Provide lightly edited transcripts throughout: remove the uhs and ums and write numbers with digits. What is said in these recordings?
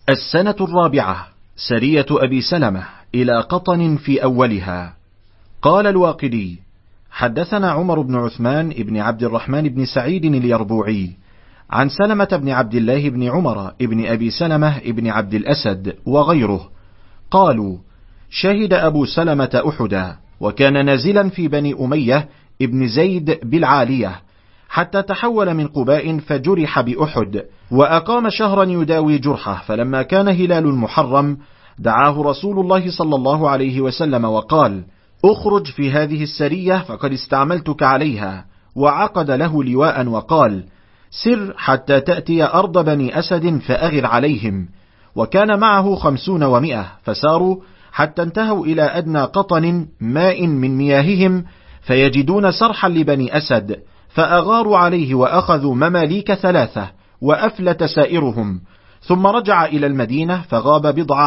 السنة الرابعة، سرية أبي سلمة إلى قطن في أولها. قال الواقدي: حدثنا عمر بن عثمان بن عبد الرحمن بن سعيد اليربوعي عن سلمة بن عبد الله بن عمر بن أبي سلمة بن عبد الأسد وغيره قالوا: شهد أبو سلمة أحدا، وكان نازلا في بني أمية ابن زيد بالعالية، حتى تحول من قباء فجرح بأحد، وأقام شهرا يداوي جرحه. فلما كان هلال المحرم دعاه رسول الله صلى الله عليه وسلم وقال: اخرج في هذه السرية فقد استعملتك عليها، وعقد له لواء وقال: سر حتى تأتي أرض بني أسد فأغر عليهم. وكان معه 50 و100، فساروا حتى انتهوا إلى أدنى قطن ماء من مياههم، فيجدون سرحا لبني أسد، فأغاروا عليه وأخذوا مماليك 3 وأفلت سائرهم، ثم رجع إلى المدينة فغاب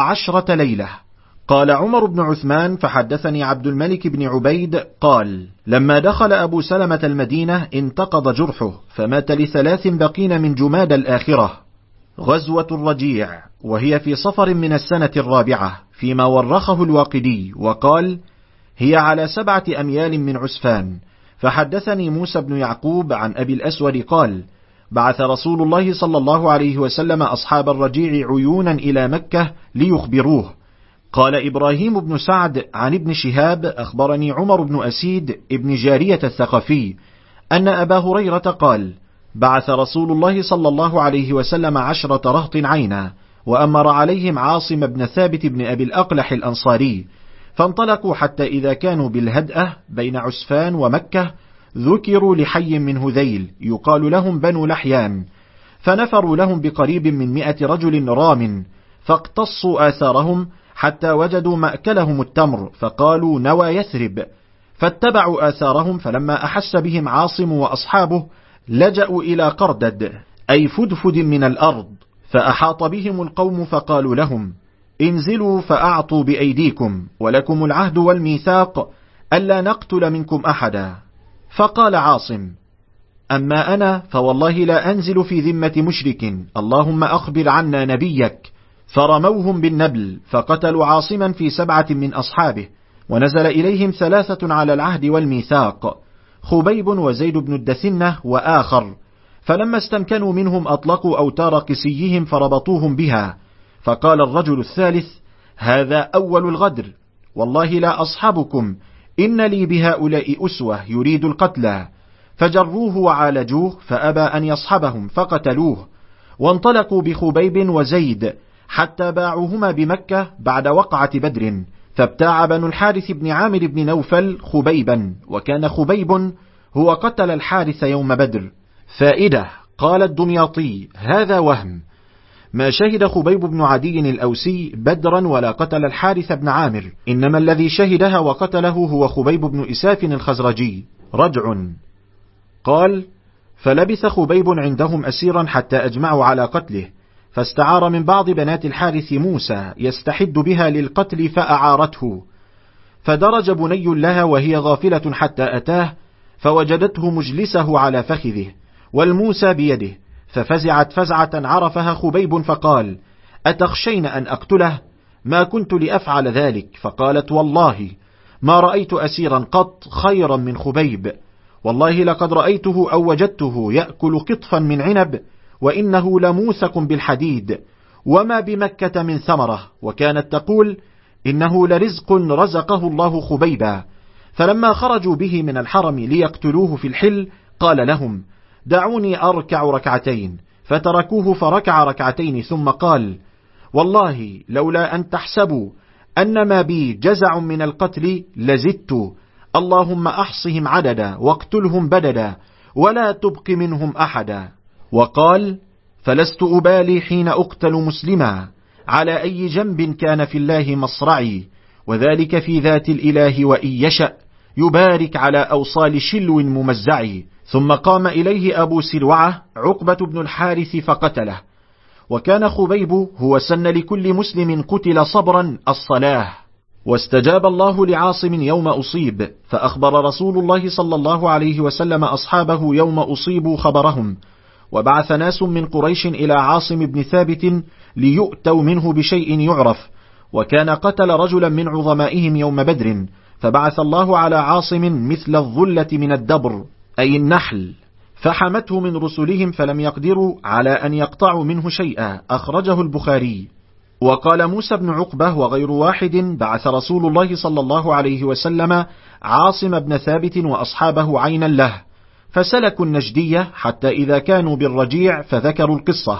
10 ليلة. قال عمر بن عثمان: فحدثني عبد الملك بن عبيد قال: لما دخل أبو سلمة المدينة انتقض جرحه، فمات ل3 بقين من جماد الآخرة. غزوة الرجيع، وهي في صفر من السنة الرابعة، فيما ورخه الواقدي وقال: هي على 7 أميال من عسفان. فحدثني موسى بن يعقوب عن أبي الأسود قال: بعث رسول الله صلى الله عليه وسلم أصحاب الرجيع عيونا إلى مكة ليخبروه. قال إبراهيم بن سعد عن ابن شهاب: أخبرني عمر بن أسيد ابن جارية الثقفي أن أبا هريرة قال: بعث رسول الله صلى الله عليه وسلم 10 رهط عينا، وأمر عليهم عاصم بن ثابت بن أبي الأقلح الأنصاري، فانطلقوا حتى إذا كانوا بالهدأة بين عسفان ومكة ذكروا لحي من هذيل يقال لهم بنو لحيان، فنفروا لهم بقريب من 100 رجل رام، فاقتصوا آثارهم حتى وجدوا مأكلهم التمر، فقالوا: نوى يثرب، فاتبعوا آثارهم. فلما أحس بهم عاصم وأصحابه لجأوا إلى قردد أي فدفد من الأرض، فأحاط بهم القوم فقالوا لهم: انزلوا فأعطوا بأيديكم، ولكم العهد والميثاق ألا نقتل منكم أحدا. فقال عاصم: أما أنا فوالله لا أنزل في ذمة مشرك، اللهم أخبر عنا نبيك. فرموهم بالنبل، فقتلوا عاصما في 7 من أصحابه، ونزل إليهم 3 على العهد والميثاق، خبيب وزيد بن الدثنة وآخر. فلما استمكنوا منهم أطلقوا أوتار قسيهم فربطوهم بها. فقال الرجل الثالث: هذا أول الغدر، والله لا أصحبكم، إن لي بهؤلاء أسوة يريد القتلى. فجروه وعالجوه، فأبى أن يصحبهم فقتلوه، وانطلقوا بخبيب وزيد حتى باعوهما بمكة بعد وقعة بدر. فابتاع بنو الحارث بن عامر بن نوفل خبيبا، وكان خبيب هو قتل الحارث يوم بدر. فائدة: قال الدمياطي: هذا وهم، ما شهد خبيب بن عدي الأوسي بدرا ولا قتل الحارث بن عامر، إنما الذي شهدها وقتله هو خبيب بن إساف الخزرجي. رجع. قال: فلبث خبيب عندهم أسيرا حتى أجمعوا على قتله، فاستعار من بعض بنات الحارث موسى يستحد بها للقتل فأعارته، فدرج بني لها وهي غافلة حتى أتاه، فوجدته مجلسه على فخذه والموسى بيده، ففزعت فزعة عرفها خبيب فقال: أتخشين أن أقتله؟ ما كنت لأفعل ذلك. فقالت: والله ما رأيت أسيرا قط خيرا من خبيب، والله لقد رأيته أو وجدته يأكل قطفا من عنب، وإنه لموثق بالحديد، وما بمكة من ثمرة. وكانت تقول: إنه لرزق رزقه الله خبيبا. فلما خرجوا به من الحرم ليقتلوه في الحل قال لهم: دعوني أركع 2 ركعتين، فتركوه فركع 2 ركعتين، ثم قال: والله لولا أن تحسبوا أن ما بي جزع من القتل لزدت، اللهم أحصهم عددا واقتلهم بددا ولا تبق منهم أحدا. وقال: فلست أبالي حين أقتل مسلما، على أي جنب كان في الله مصرعي، وذلك في ذات الإله، وإن يشأ يبارك على أوصال شلو ممزعي. ثم قام إليه أبو سروعة عقبة بن الحارث فقتله. وكان خبيب هو سن لكل مسلم قتل صبرا الصلاة. واستجاب الله لعاصم يوم أصيب، فأخبر رسول الله صلى الله عليه وسلم أصحابه يوم أصيبوا خبرهم، وبعث ناس من قريش إلى عاصم بن ثابت ليؤتوا منه بشيء يعرف، وكان قتل رجلا من عظمائهم يوم بدر، فبعث الله على عاصم مثل الظلة من الدبر أي النحل، فحمته من رسلهم فلم يقدروا على أن يقطعوا منه شيئا. أخرجه البخاري. وقال موسى بن عقبة وغير واحد: بعث رسول الله صلى الله عليه وسلم عاصم بن ثابت وأصحابه عينا له، فسلكوا النجدية حتى إذا كانوا بالرجيع فذكروا القصة.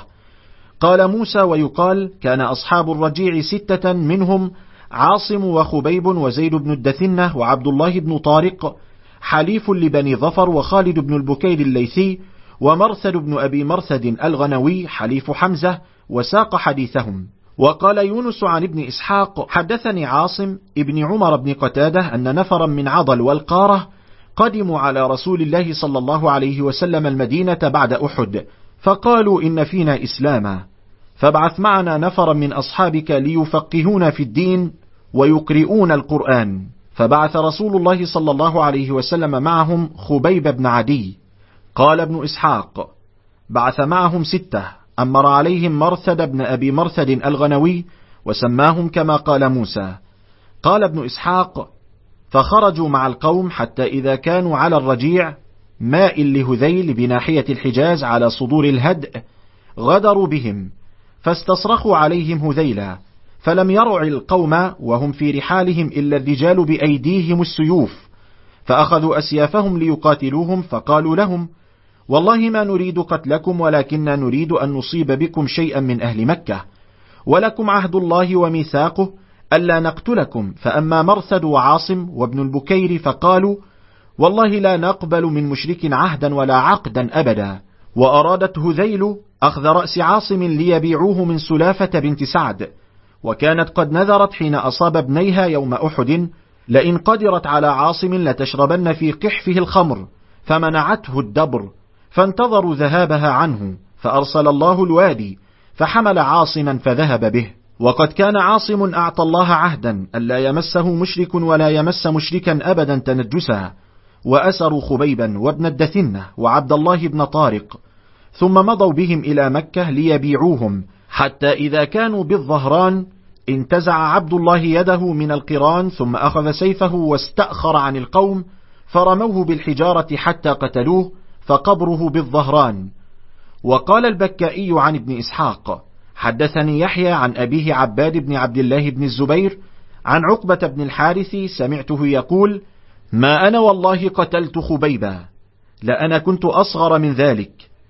قال موسى: ويقال كان أصحاب الرجيع 6 منهم عاصم وخبيب وزيد بن الدثنة وعبد الله بن طارق حليف لبني ظفر، وخالد بن البكير الليثي، ومرثد بن أبي مرثد الغنوي حليف حمزة، وساق حديثهم. وقال يونس عن ابن إسحاق: حدثني عاصم ابن عمر بن قتادة أن نفرا من عضل والقارة قدموا على رسول الله صلى الله عليه وسلم المدينة بعد أحد، فقالوا: إن فينا إسلاما، فابعث معنا نفرا من أصحابك ليفقهون في الدين ويقرؤون القرآن. فبعث رسول الله صلى الله عليه وسلم معهم خبيب بن عدي. قال ابن إسحاق: بعث معهم 6، أمر عليهم مرثد بن أبي مرثد الغنوي، وسماهم كما قال موسى. قال ابن إسحاق: فخرجوا مع القوم حتى إذا كانوا على الرجيع ماء لهذيل بناحية الحجاز على صدور الهدء غدروا بهم، فاستصرخوا عليهم هذيلا، فلم يرع القوم وهم في رحالهم إلا الرجال بأيديهم السيوف، فأخذوا أسيافهم ليقاتلوهم، فقالوا لهم: والله ما نريد قتلكم، ولكننا نريد أن نصيب بكم شيئا من أهل مكة، ولكم عهد الله وميثاقه ألا نقتلكم. فأما مرثد وعاصم وابن البكير فقالوا: والله لا نقبل من مشرك عهدا ولا عقدا أبدا. وأرادت هذيل أخذ رأس عاصم ليبيعوه من سلافة بنت سعد، وكانت قد نذرت حين أصاب ابنيها يوم أحد: لئن قدرت على عاصم لتشربن في قحفه الخمر، فمنعته الدبر، فانتظروا ذهابها عنه، فأرسل الله الوادي فحمل عاصما فذهب به. وقد كان عاصم أعطى الله عهدا ألا يمسه مشرك ولا يمس مشركا أبدا تنجسا. وأسروا خبيبا وابن الدثنة وعبد الله بن طارق، ثم مضوا بهم إلى مكة ليبيعوهم، حتى إذا كانوا بالظهران انتزع عبد الله يده من القران، ثم أخذ سيفه واستأخر عن القوم، فرموه بالحجارة حتى قتلوه، فقبره بالظهران. وقال البكائي عن ابن إسحاق: حدثني يحيى عن أبيه عباد بن عبد الله بن الزبير عن عقبة بن الحارث سمعته يقول: ما أنا والله قتلت خبيبا، لأنا كنت أصغر من ذلك،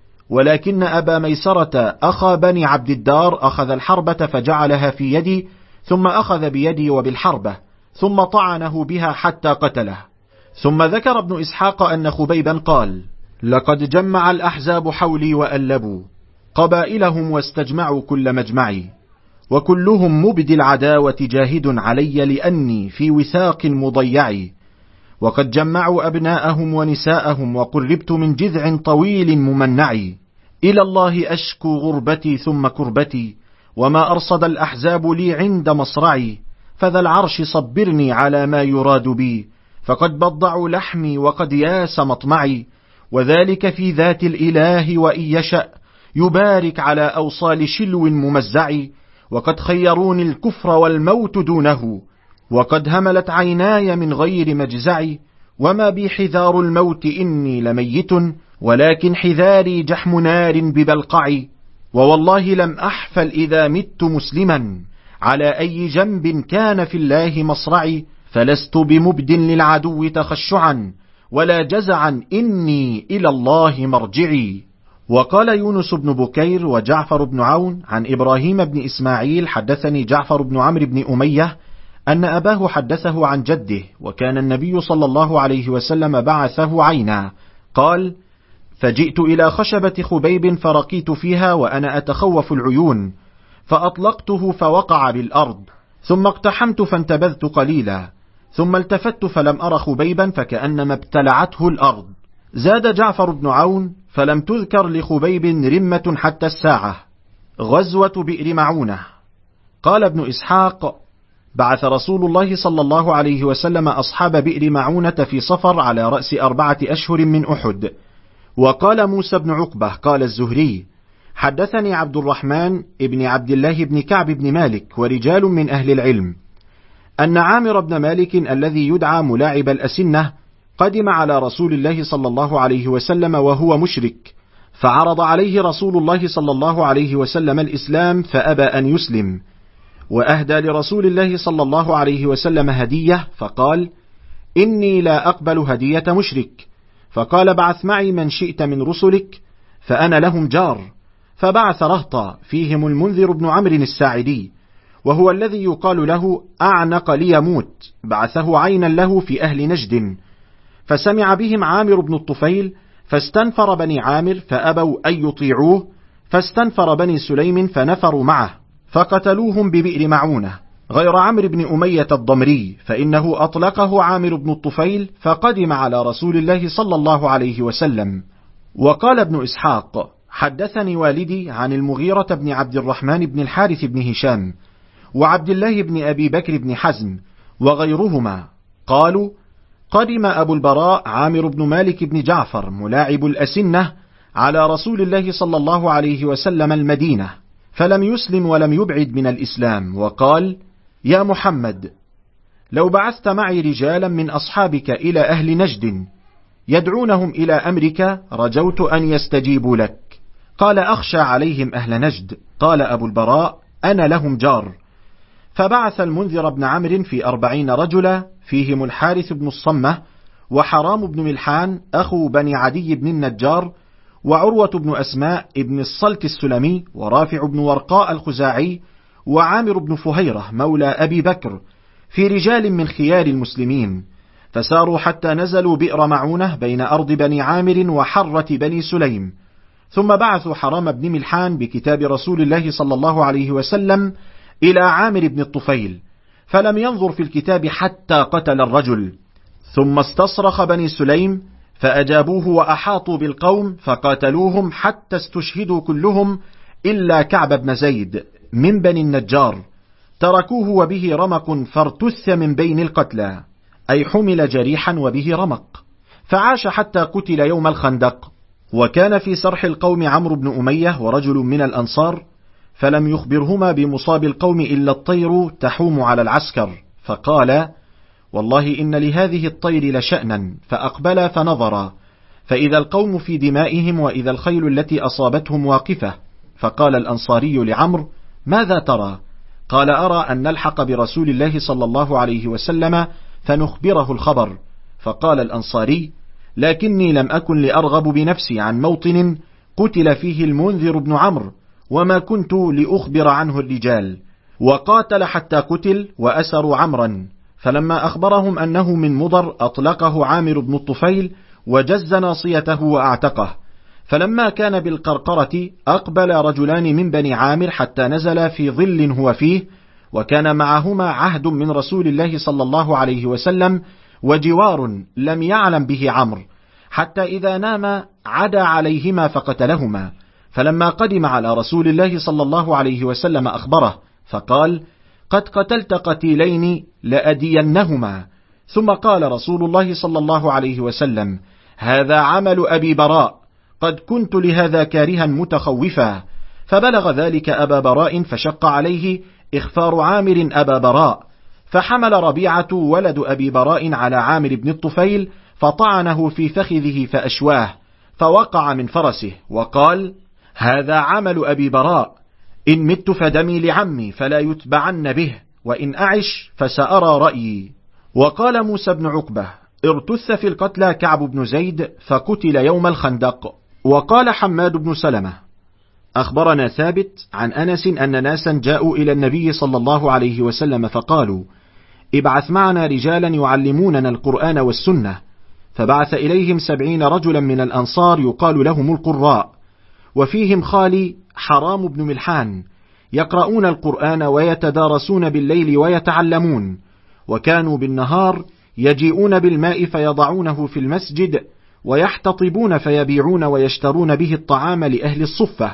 ولكن أبا ميسرة أخا بني عبد الدار أخذ الحربة فجعلها في يدي، ثم أخذ بيدي وبالحربة، ثم طعنه بها حتى قتله. ثم ذكر ابن إسحاق أن خبيبا قال: لقد جمع الأحزاب حولي وألبوا قبائلهم واستجمعوا كل مجمعي، وكلهم مبدي العداوة جاهد علي لأني في وثاق مضيع، وقد جمعوا أبناءهم ونساءهم، وقربت من جذع طويل ممنع، إلى الله أشكو غربتي ثم كربتي، وما أرصد الأحزاب لي عند مصرعي، فذا العرش صبرني على ما يراد بي، فقد بضعوا لحمي وقد ياس مطمعي، وذلك في ذات الإله وإن يشأ يبارك على أوصال شلو ممزع، وقد خيروني الكفر والموت دونه، وقد هملت عيناي من غير مجزع، وما بي حذار الموت إني لميت، ولكن حذاري جحم نار ببلقع، ووالله لم أحفل إذا مت مسلما على أي جنب كان في الله مصرعي، فلست بمبد للعدو تخشعا ولا جزعا إني إلى الله مرجعي. وقال يونس بن بكير وجعفر بن عون عن إبراهيم بن إسماعيل: حدثني جعفر بن عمرو بن أمية أن أباه حدثه عن جده، وكان النبي صلى الله عليه وسلم بعثه عينا. قال: فجئت إلى خشبة خبيب فرقيت فيها وأنا أتخوف العيون، فأطلقته فوقع بالأرض، ثم اقتحمت فانتبذت قليلا، ثم التفت فلم أر خبيبا فكأنما ابتلعته الأرض. زاد جعفر بن عون: فلم تذكر لخبيب رمة حتى الساعة. غزوة بئر معونة. قال ابن إسحاق: بعث رسول الله صلى الله عليه وسلم أصحاب بئر معونة في صفر على رأس 4 أشهر من أحد، وقال موسى بن عقبة قال الزهري: حدثني عبد الرحمن ابن عبد الله بن كعب بن مالك ورجال من أهل العلم أن عامر بن مالك الذي يدعى ملاعب الأسنة قدم على رسول الله صلى الله عليه وسلم وهو مشرك، فعرض عليه رسول الله صلى الله عليه وسلم الإسلام فأبى أن يسلم، وأهدى لرسول الله صلى الله عليه وسلم هدية فقال: إني لا أقبل هدية مشرك. فقال: بعث معي من شئت من رسلك فأنا لهم جار. فبعث رهطا فيهم المنذر بن عمرو الساعدي، وهو الذي يقال له أعنق ليموت، بعثه عينا له في أهل نجد، فسمع بهم عامر بن الطفيل فاستنفر بني عامر فأبوا أن يطيعوه، فاستنفر بني سليم فنفروا معه فقتلوهم ببئر معونة، غير عمرو بن أمية الضمري فإنه أطلقه عامر بن الطفيل فقدم على رسول الله صلى الله عليه وسلم. وقال ابن إسحاق: حدثني والدي عن المغيرة بن عبد الرحمن بن الحارث بن هشام وعبد الله بن أبي بكر بن حزم وغيرهما قالوا: قدم أبو البراء عامر بن مالك بن جعفر ملاعب الأسنة على رسول الله صلى الله عليه وسلم المدينة، فلم يسلم ولم يبعد من الإسلام، وقال: يا محمد، لو بعثت معي رجالا من أصحابك إلى أهل نجد يدعونهم إلى أمرك رجوت أن يستجيبوا لك. قال: أخشى عليهم أهل نجد. قال أبو البراء: أنا لهم جار. فبعث المنذر بن عمرو في 40 رجلا فيهم الحارث بن الصمة وحرام بن ملحان أخو بني عدي بن النجار وعروة بن أسماء ابن الصلت السلمي ورافع بن ورقاء الخزاعي وعامر بن فهيرة مولى أبي بكر في رجال من خيار المسلمين، فساروا حتى نزلوا بئر معونة بين أرض بني عامر وحرة بني سليم، ثم بعثوا حرام بن ملحان بكتاب رسول الله صلى الله عليه وسلم إلى عامر بن الطفيل، فلم ينظر في الكتاب حتى قتل الرجل، ثم استصرخ بني سليم فأجابوه وأحاطوا بالقوم فقاتلوهم حتى استشهدوا كلهم إلا كعب بن زيد من بني النجار، تركوه وبه رمق فارتث من بين القتلى، أي حمل جريحا وبه رمق، فعاش حتى قتل يوم الخندق. وكان في سرح القوم عمرو بن أمية ورجل من الأنصار، فلم يخبرهما بمصاب القوم إلا الطير تحوم على العسكر، فقال: والله إن لهذه الطير لشأنا، فأقبلا فنظرا، فإذا القوم في دمائهم وإذا الخيل التي أصابتهم واقفة. فقال الأنصاري لعمرو: ماذا ترى؟ قال: أرى أن نلحق برسول الله صلى الله عليه وسلم فنخبره الخبر. فقال الأنصاري: لكني لم أكن لأرغب بنفسي عن موطن قتل فيه المنذر بن عمرو، وما كنت لأخبر عنه الرجال. وقاتل حتى قتل وأسروا عمرا، فلما أخبرهم أنه من مضر أطلقه عامر بن الطفيل وجز ناصيته وأعتقه. فلما كان بالقرقرة أقبل رجلان من بني عامر حتى نزل في ظل هو فيه، وكان معهما عهد من رسول الله صلى الله عليه وسلم وجوار لم يعلم به عمرو، حتى إذا نام عدا عليهما فقتلهما. فلما قدم على رسول الله صلى الله عليه وسلم أخبره فقال: قد قتلت قتيلين لأدينهما. ثم قال رسول الله صلى الله عليه وسلم: هذا عمل أبي براء، قد كنت لهذا كارها متخوفا. فبلغ ذلك أبا براء فشق عليه إخفار عامر أبا براء، فحمل ربيعة ولد أبي براء على عامر بن الطفيل فطعنه في فخذه فأشواه، فوقع من فرسه وقال: هذا عمل أبي براء، إن مت فدمي لعمي فلا يتبعن به، وإن أعش فسأرى رأيي. وقال موسى بن عقبة: ارتث في القتلى كعب بن زيد فقتل يوم الخندق. وقال حماد بن سلمة: أخبرنا ثابت عن أنس أن ناسا جاءوا إلى النبي صلى الله عليه وسلم فقالوا: ابعث معنا رجالا يعلموننا القرآن والسنة، فبعث إليهم 70 رجلا من الأنصار يقال لهم القراء، وفيهم خالي حرام بن ملحان، يقرؤون القرآن ويتدارسون بالليل ويتعلمون، وكانوا بالنهار يجيئون بالماء فيضعونه في المسجد ويحتطبون فيبيعون ويشترون به الطعام لأهل الصفة.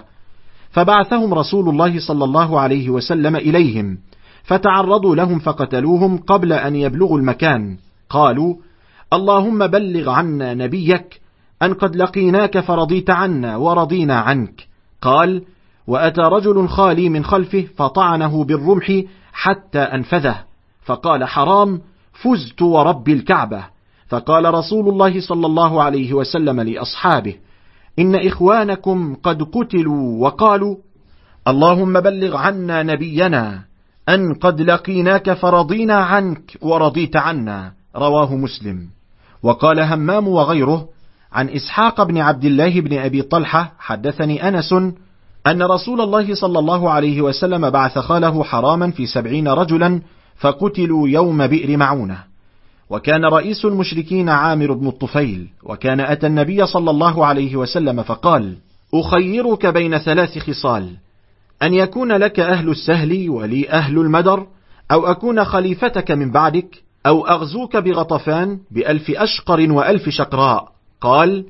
فبعثهم رسول الله صلى الله عليه وسلم إليهم، فتعرضوا لهم فقتلوهم قبل أن يبلغوا المكان. قالوا: اللهم بلغ عنا نبيك أن قد لقيناك فرضيت عنا ورضينا عنك. قال: وأتى رجل خالي من خلفه فطعنه بالرمح حتى أنفذه، فقال: حرام، فزت ورب الكعبة. فقال رسول الله صلى الله عليه وسلم لأصحابه: إن إخوانكم قد قتلوا وقالوا: اللهم بلغ عنا نبينا أن قد لقيناك فرضينا عنك ورضيت عنا. رواه مسلم. وقال همام وغيره عن إسحاق بن عبد الله بن أبي طلحة: حدثني أنس أن رسول الله صلى الله عليه وسلم بعث خاله حراما في 70 رجلا فقتلوا يوم بئر معونة. وكان رئيس المشركين عامر بن الطفيل، وكان أتى النبي صلى الله عليه وسلم فقال: أخيرك بين 3 خصال: أن يكون لك أهل السهل ولي أهل المدر، أو أكون خليفتك من بعدك، أو أغزوك بغطفان ب1000 أشقر و1000 شقراء. قال: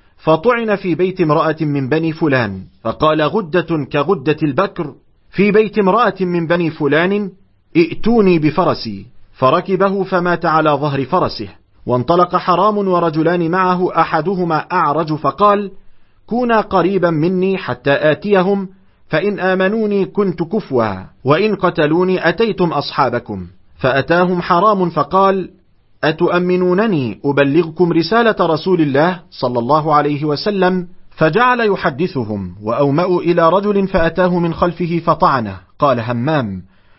فطعن في بيت امرأة من بني فلان، فقال: غدة كغدة البكر في بيت امرأة من بني فلان، ائتوني بفرسي. فركبه فمات على ظهر فرسه. وانطلق حرام ورجلان معه، أحدهما أعرج، فقال: كونا قريبا مني حتى آتيهم، فإن آمنوني كنت كفوا، وإن قتلوني أتيتم أصحابكم. فأتاهم حرام فقال: أتؤمنونني أبلغكم رسالة رسول الله صلى الله عليه وسلم؟ فجعل يحدثهم، وأومأوا إلى رجل فأتاه من خلفه فطعنه. قال همام: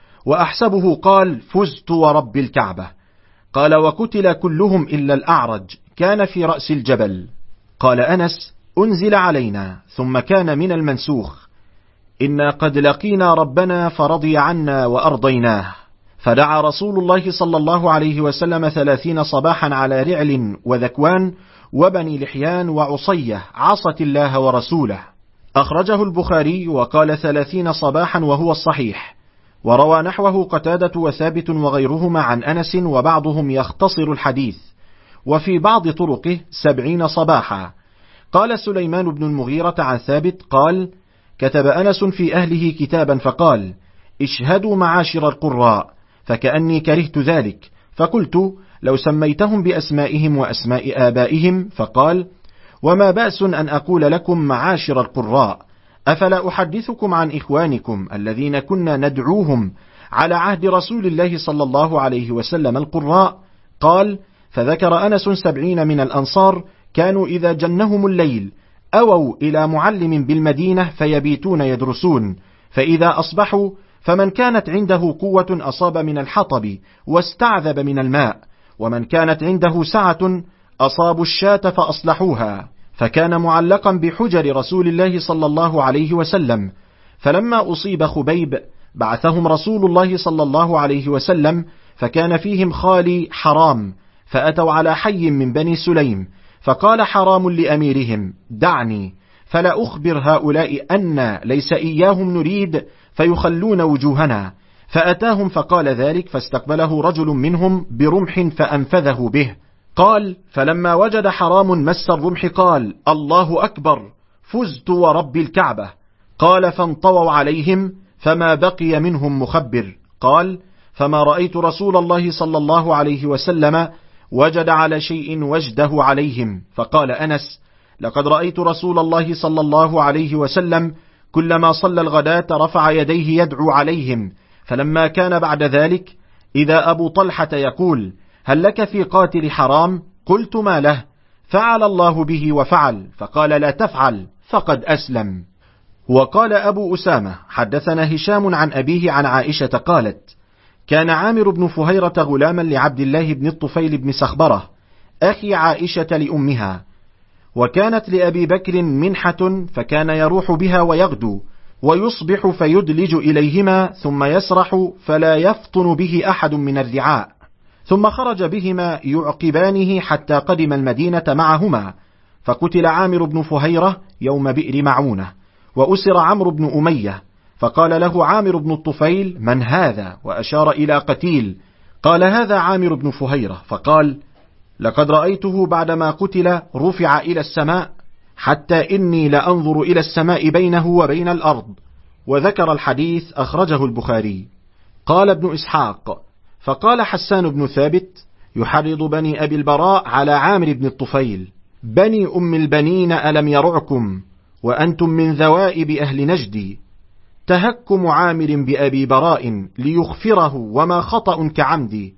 وأحسبه قال: فزت ورب الكعبة. قال: وقتل كلهم إلا الأعرج، كان في رأس الجبل. قال أنس: أنزل علينا ثم كان من المنسوخ: إنا قد لقينا ربنا فرضي عنا وأرضيناه. فدعا رسول الله صلى الله عليه وسلم 30 صباحا على رعل وذكوان وبني لحيان وعصية عصت الله ورسوله. أخرجه البخاري وقال 30 صباحا وهو الصحيح. وروى نحوه قتادة وثابت وغيرهما عن أنس، وبعضهم يختصر الحديث، وفي بعض طرقه 70 صباحا. قال سليمان بن المغيرة عن ثابت قال: كتب أنس في أهله كتابا فقال: اشهدوا معاشر القراء، فكأني كرهت ذلك، فقلت: لو سميتهم بأسمائهم وأسماء آبائهم. فقال: وما بأس أن أقول لكم معاشر القراء، أفلا أحدثكم عن إخوانكم الذين كنا ندعوهم على عهد رسول الله صلى الله عليه وسلم القراء؟ قال: فذكر أنس 70 من الأنصار كانوا إذا جنهم الليل أووا إلى معلم بالمدينة فيبيتون يدرسون، فإذا أصبحوا فمن كانت عنده قوة أصاب من الحطب واستعذب من الماء، ومن كانت عنده سعة أصابوا الشاة فأصلحوها. فكان معلقا بحجر رسول الله صلى الله عليه وسلم. فلما أصيب خبيب بعثهم رسول الله صلى الله عليه وسلم، فكان فيهم خالي حرام، فأتوا على حي من بني سليم، فقال حرام لأميرهم: دعني فلا أخبر هؤلاء أن ليس إياهم نريد فيخلون وجوهنا. فأتاهم فقال ذلك، فاستقبله رجل منهم برمح فأنفذه به. قال: فلما وجد حرام مس الرمح قال: الله أكبر، فزت ورب الكعبة. قال: فانطووا عليهم فما بقي منهم مخبر. قال: فما رأيت رسول الله صلى الله عليه وسلم وجد على شيء وجده عليهم. فقال أنس: لقد رأيت رسول الله صلى الله عليه وسلم كلما صلى الغداة رفع يديه يدعو عليهم، فلما كان بعد ذلك إذا أبو طلحة يقول: هل لك في قاتل حرام؟ قلت: ما له؟ فعل الله به وفعل. فقال: لا تفعل فقد أسلم. وقال أبو أسامة: حدثنا هشام عن أبيه عن عائشة قالت: كان عامر بن فهيرة غلاما لعبد الله بن الطفيل بن سخبرة أخي عائشة لأمها، وكانت لأبي بكر منحة، فكان يروح بها ويغدو ويصبح فيدلج إليهما ثم يسرح فلا يفطن به أحد من الرعاء، ثم خرج بهما يعقبانه حتى قدم المدينة معهما. فقتل عامر بن فهيرة يوم بئر معونة، وأسر عمرو بن أمية. فقال له عامر بن الطفيل: من هذا؟ وأشار إلى قتيل. قال: هذا عامر بن فهيرة. فقال: لقد رأيته بعدما قتل رفع إلى السماء، حتى إني لأنظر إلى السماء بينه وبين الأرض. وذكر الحديث، أخرجه البخاري. قال ابن إسحاق: فقال حسان بن ثابت: يحرض بني أبي البراء على عامر بن الطفيل، بني أم البنين ألم يرعكم وأنتم من ذوائب أهل نجد، تهكم عامر بأبي براء ليغفره وما خطأ كعمدي،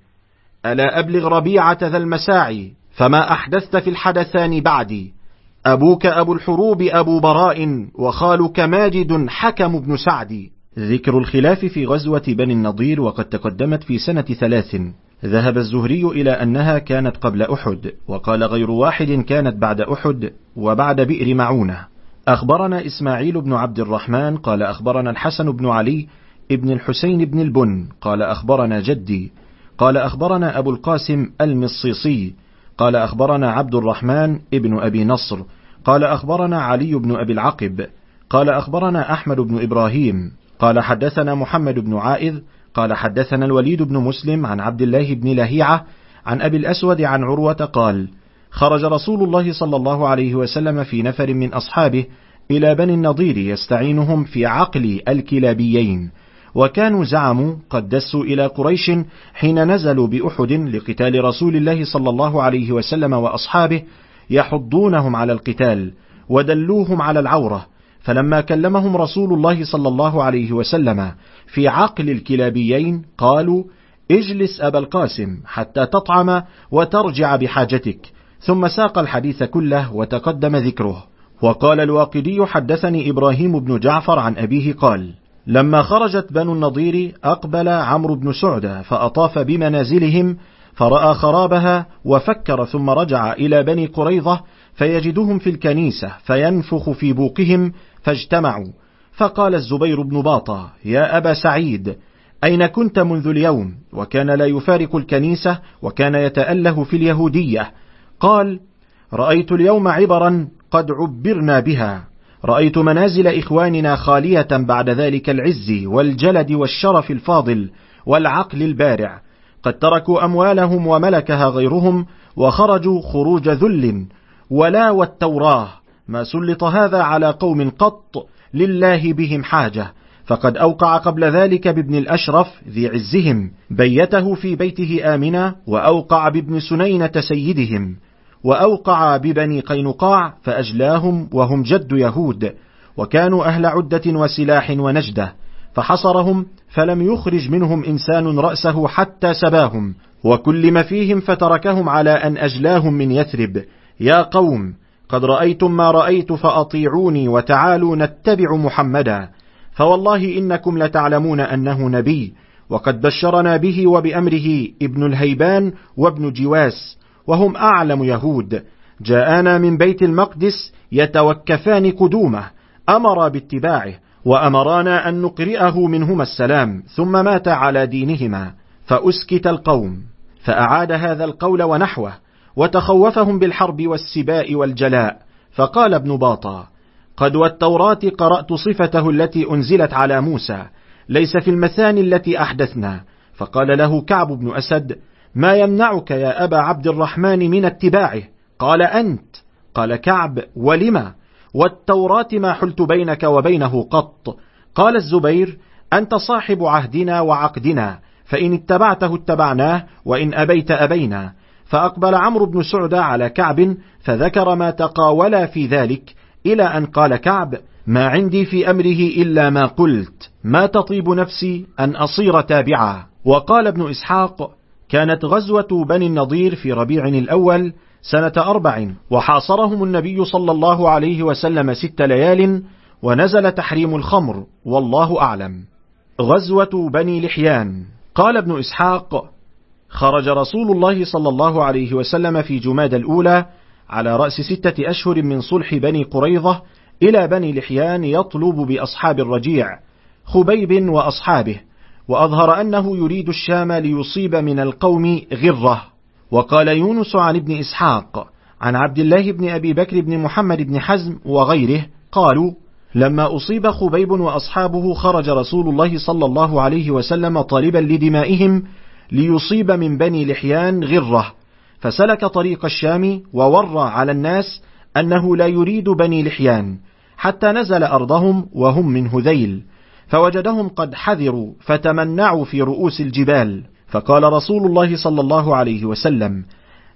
ألا أبلغ ربيعة ذا المساعي فما أحدثت في الحدثان بعدي، أبوك أبو الحروب أبو براء وخالك ماجد حكم بن سعد. ذكر الخلاف في غزوة بني النضير وقد تقدمت في سنة 3. ذهب الزهري إلى أنها كانت قبل أحد، وقال غير واحد كانت بعد أحد وبعد بئر معونة. أخبرنا إسماعيل بن عبد الرحمن قال أخبرنا الحسن بن علي ابن الحسين بن البن قال أخبرنا جدي قال أخبرنا أبو القاسم المصيصي قال أخبرنا عبد الرحمن ابن أبي نصر قال أخبرنا علي بن أبي العقب قال أخبرنا أحمد بن إبراهيم قال حدثنا محمد بن عائذ قال حدثنا الوليد بن مسلم عن عبد الله بن لهيعة عن أبي الأسود عن عروة قال خرج رسول الله صلى الله عليه وسلم في نفر من أصحابه إلى بني النضير يستعينهم في عقل الكلابيين، وكانوا زعموا قد دسوا إلى قريش حين نزلوا بأحد لقتال رسول الله صلى الله عليه وسلم وأصحابه، يحضونهم على القتال ودلوهم على العورة. فلما كلمهم رسول الله صلى الله عليه وسلم في عقل الكلابيين قالوا اجلس أبا القاسم حتى تطعم وترجع بحاجتك، ثم ساق الحديث كله وتقدم ذكره. وقال الواقدي حدثني إبراهيم بن جعفر عن أبيه قال لما خرجت بنو النضير أقبل عمرو بن سعدة فأطاف بمنازلهم فرأى خرابها وفكر، ثم رجع إلى بني قريظة فيجدهم في الكنيسة فينفخ في بوقهم فاجتمعوا. فقال الزبير بن باطة يا أبا سعيد أين كنت منذ اليوم؟ وكان لا يفارق الكنيسة وكان يتأله في اليهودية. قال رأيت اليوم عبرا قد عبرنا بها، رأيت منازل إخواننا خالية بعد ذلك العز والجلد والشرف الفاضل والعقل البارع، قد تركوا أموالهم وملكها غيرهم وخرجوا خروج ذل، ولا والتوراه ما سلط هذا على قوم قط لله بهم حاجة، فقد أوقع قبل ذلك بابن الأشرف ذي عزهم بيته في بيته آمنا، وأوقع بابن سنينة سيدهم، وأوقع ببني قينقاع فأجلاهم وهم جد يهود، وكانوا أهل عدة وسلاح ونجدة، فحصرهم فلم يخرج منهم إنسان رأسه حتى سباهم، وكلم فيهم فتركهم على أن أجلاهم من يثرب. يا قوم قد رأيتم ما رأيت فأطيعوني وتعالوا نتبع محمدا، فوالله إنكم لتعلمون أنه نبي، وقد بشرنا به وبأمره ابن الهيبان وابن جواس، وهم أعلم يهود، جاءنا من بيت المقدس يتوكفان قدومه، أمر باتباعه وأمرانا أن نقرئه منهما السلام، ثم مات على دينهما. فأسكت القوم، فأعاد هذا القول ونحوه، وتخوفهم بالحرب والسباء والجلاء. فقال ابن باطا قد والتوراة قرأت صفته التي أنزلت على موسى، ليس في المثاني التي أحدثنا. فقال له كعب بن أسد ما يمنعك يا أبا عبد الرحمن من اتباعه؟ قال أنت. قال كعب ولما؟ والتوراة ما حلت بينك وبينه قط. قال الزبير أنت صاحب عهدنا وعقدنا، فإن اتبعته اتبعناه وإن أبيت أبينا. فأقبل عمرو بن سعدة على كعب فذكر ما تقاولا في ذلك، إلى أن قال كعب ما عندي في أمره إلا ما قلت، ما تطيب نفسي أن أصير تابعا. وقال ابن إسحاق كانت غزوة بني النضير في ربيع الأول سنة 4، وحاصرهم النبي صلى الله عليه وسلم 6 ليال، ونزل تحريم الخمر، والله أعلم. غزوة بني لحيان. قال ابن إسحاق خرج رسول الله صلى الله عليه وسلم في جماد الأولى على رأس 6 أشهر من صلح بني قريظة إلى بني لحيان، يطلب بأصحاب الرجيع خبيب وأصحابه، وأظهر أنه يريد الشام ليصيب من القوم غرة. وقال يونس عن ابن إسحاق عن عبد الله بن أبي بكر بن محمد بن حزم وغيره قالوا لما أصيب خبيب وأصحابه خرج رسول الله صلى الله عليه وسلم طالبا لدمائهم ليصيب من بني لحيان غرة، فسلك طريق الشام وورى على الناس أنه لا يريد بني لحيان، حتى نزل أرضهم وهم من هذيل، فوجدهم قد حذروا فتمنعوا في رؤوس الجبال. فقال رسول الله صلى الله عليه وسلم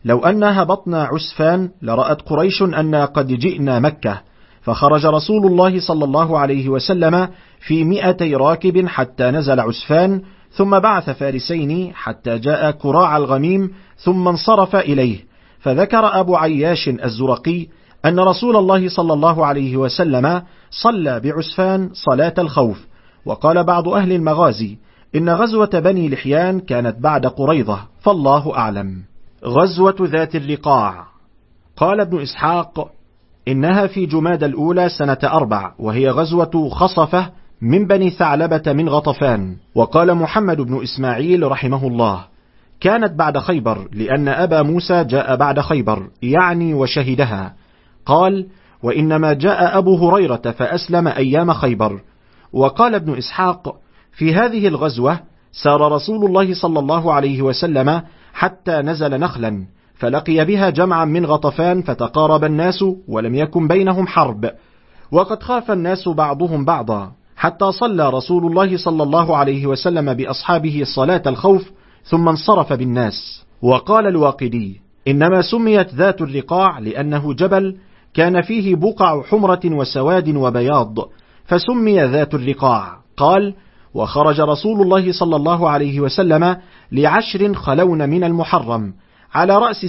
لو أن هبطنا عسفان لرأت قريش أن قد جئنا مكة، فخرج رسول الله صلى الله عليه وسلم في 200 راكب حتى نزل عسفان، ثم بعث فارسين حتى جاء كراع الغميم، ثم انصرف إليه. فذكر أبو عياش الزرقي أن رسول الله صلى الله عليه وسلم صلى بعسفان صلاة الخوف. وقال بعض أهل المغازي إن غزوة بني لحيان كانت بعد قريظة، فالله أعلم. غزوة ذات الرقاع. قال ابن إسحاق إنها في جماد الأولى سنة 4، وهي غزوة خصفة من بني ثعلبة من غطفان. وقال محمد بن إسماعيل رحمه الله كانت بعد خيبر، لأن أبا موسى جاء بعد خيبر يعني وشهدها. قال وإنما جاء أبو هريرة فأسلم أيام خيبر. وقال ابن إسحاق في هذه الغزوة سار رسول الله صلى الله عليه وسلم حتى نزل نخلا، فلقي بها جمعا من غطفان، فتقارب الناس ولم يكن بينهم حرب، وقد خاف الناس بعضهم بعضا، حتى صلى رسول الله صلى الله عليه وسلم بأصحابه صلاة الخوف، ثم انصرف بالناس. وقال الواقدي إنما سميت ذات الرقاع لأنه جبل كان فيه بقع حمرة وسواد وبياض، فسمي ذات الرقاع. قال وخرج رسول الله صلى الله عليه وسلم ل10 خلون من المحرم على رأس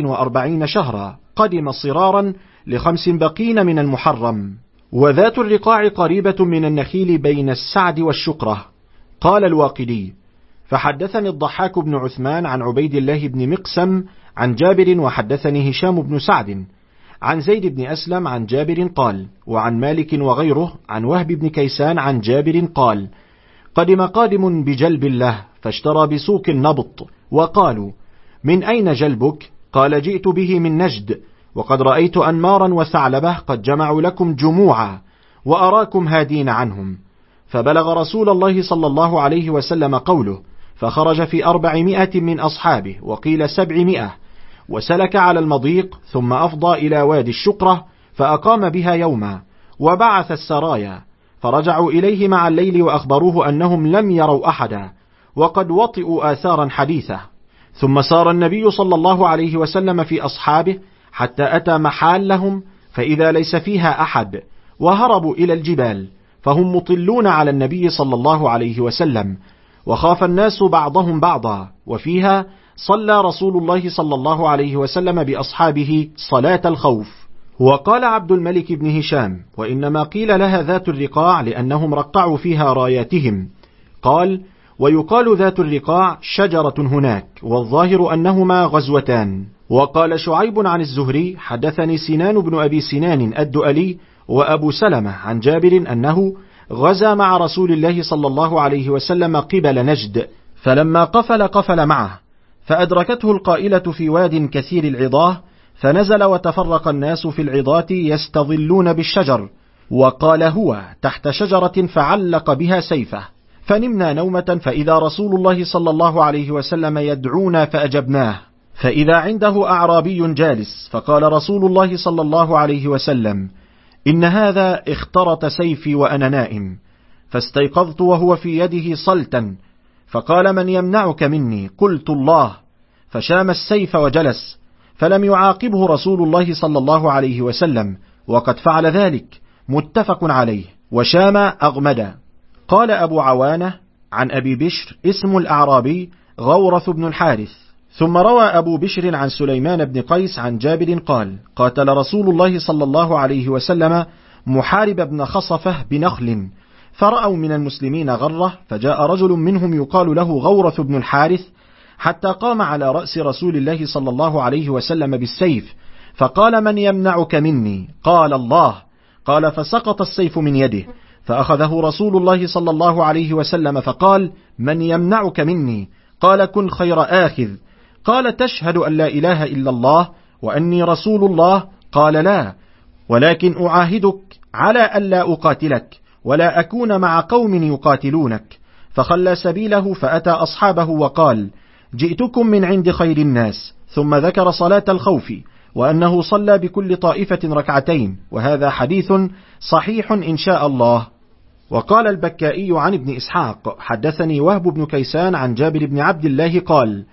47 شهرا، قدم صرارا ل5 بقين من المحرم. وذات الرقاع قريبة من النخيل بين السعد والشقرة. قال الواقدي فحدثني الضحاك بن عثمان عن عبيد الله بن مقسم عن جابر، وحدثني هشام بن سعد عن زيد بن أسلم عن جابر قال، وعن مالك وغيره عن وهب بن كيسان عن جابر قال قدم قادم بجلب له فاشترى بسوق النبط، وقالوا من أين جلبك؟ قال جئت به من نجد، وقد رأيت أنمارا وثعلبة قد جمعوا لكم جموعا، وأراكم هادين عنهم. فبلغ رسول الله صلى الله عليه وسلم قوله، فخرج في 400 من أصحابه، وقيل 700، وسلك على المضيق، ثم أفضى إلى وادي الشقرة فأقام بها يوما، وبعث السرايا، فرجعوا إليه مع الليل وأخبروه أنهم لم يروا أحدا، وقد وطئوا آثارا حديثة. ثم سار النبي صلى الله عليه وسلم في أصحابه حتى أتى محال لهم، فإذا ليس فيها أحد، وهربوا إلى الجبال، فهم مطلون على النبي صلى الله عليه وسلم، وخاف الناس بعضهم بعضا. وفيها صلى رسول الله صلى الله عليه وسلم بأصحابه صلاة الخوف. وقال عبد الملك بن هشام وإنما قيل لها ذات الرقاع لأنهم رقعوا فيها راياتهم. قال ويقال ذات الرقاع شجرة هناك، والظاهر أنهما غزوتان. وقال شعيب عن الزهري حدثني سنان بن أبي سنان الدؤلي وأبو سلمة عن جابر أنه غزا مع رسول الله صلى الله عليه وسلم قبل نجد، فلما قفل معه، فأدركته القائلة في واد كثير العضاه، فنزل وتفرق الناس في العضاة يستظلون بالشجر، وقال هو تحت شجرة فعلق بها سيفه، فنمنا نومة، فإذا رسول الله صلى الله عليه وسلم يدعونا فأجبناه، فإذا عنده أعرابي جالس، فقال رسول الله صلى الله عليه وسلم إن هذا اخترط سيفي وأنا نائم، فاستيقظت وهو في يده صلتا، فقال من يمنعك مني؟ قلت الله، فشام السيف وجلس، فلم يعاقبه رسول الله صلى الله عليه وسلم، وقد فعل ذلك، متفق عليه. وشام أغمد. قال أبو عوانة عن أبي بشر اسم الأعرابي غورث بن الحارث. ثم روى أبو بشر عن سليمان بن قيس عن جابر قال قاتل رسول الله صلى الله عليه وسلم محارب بن خصفة بنخل، فرأوا من المسلمين غرة، فجاء رجل منهم يقال له غورث بن الحارث، حتى قام على رأس رسول الله صلى الله عليه وسلم بالسيف، فقال من يمنعك مني؟ قال الله. قال فسقط السيف من يده، فأخذه رسول الله صلى الله عليه وسلم فقال من يمنعك مني؟ قال كن خير آخذ. قال تشهد أن لا إله إلا الله وأني رسول الله؟ قال لا، ولكن أعاهدك على ألا أقاتلك ولا أكون مع قوم يقاتلونك. فخلى سبيله فأتى أصحابه وقال جئتكم من عند خير الناس. ثم ذكر صلاة الخوف وأنه صلى بكل طائفة ركعتين، وهذا حديث صحيح إن شاء الله. وقال البكائي عن ابن إسحاق حدثني وهب بن كيسان عن جابر بن عبد الله قال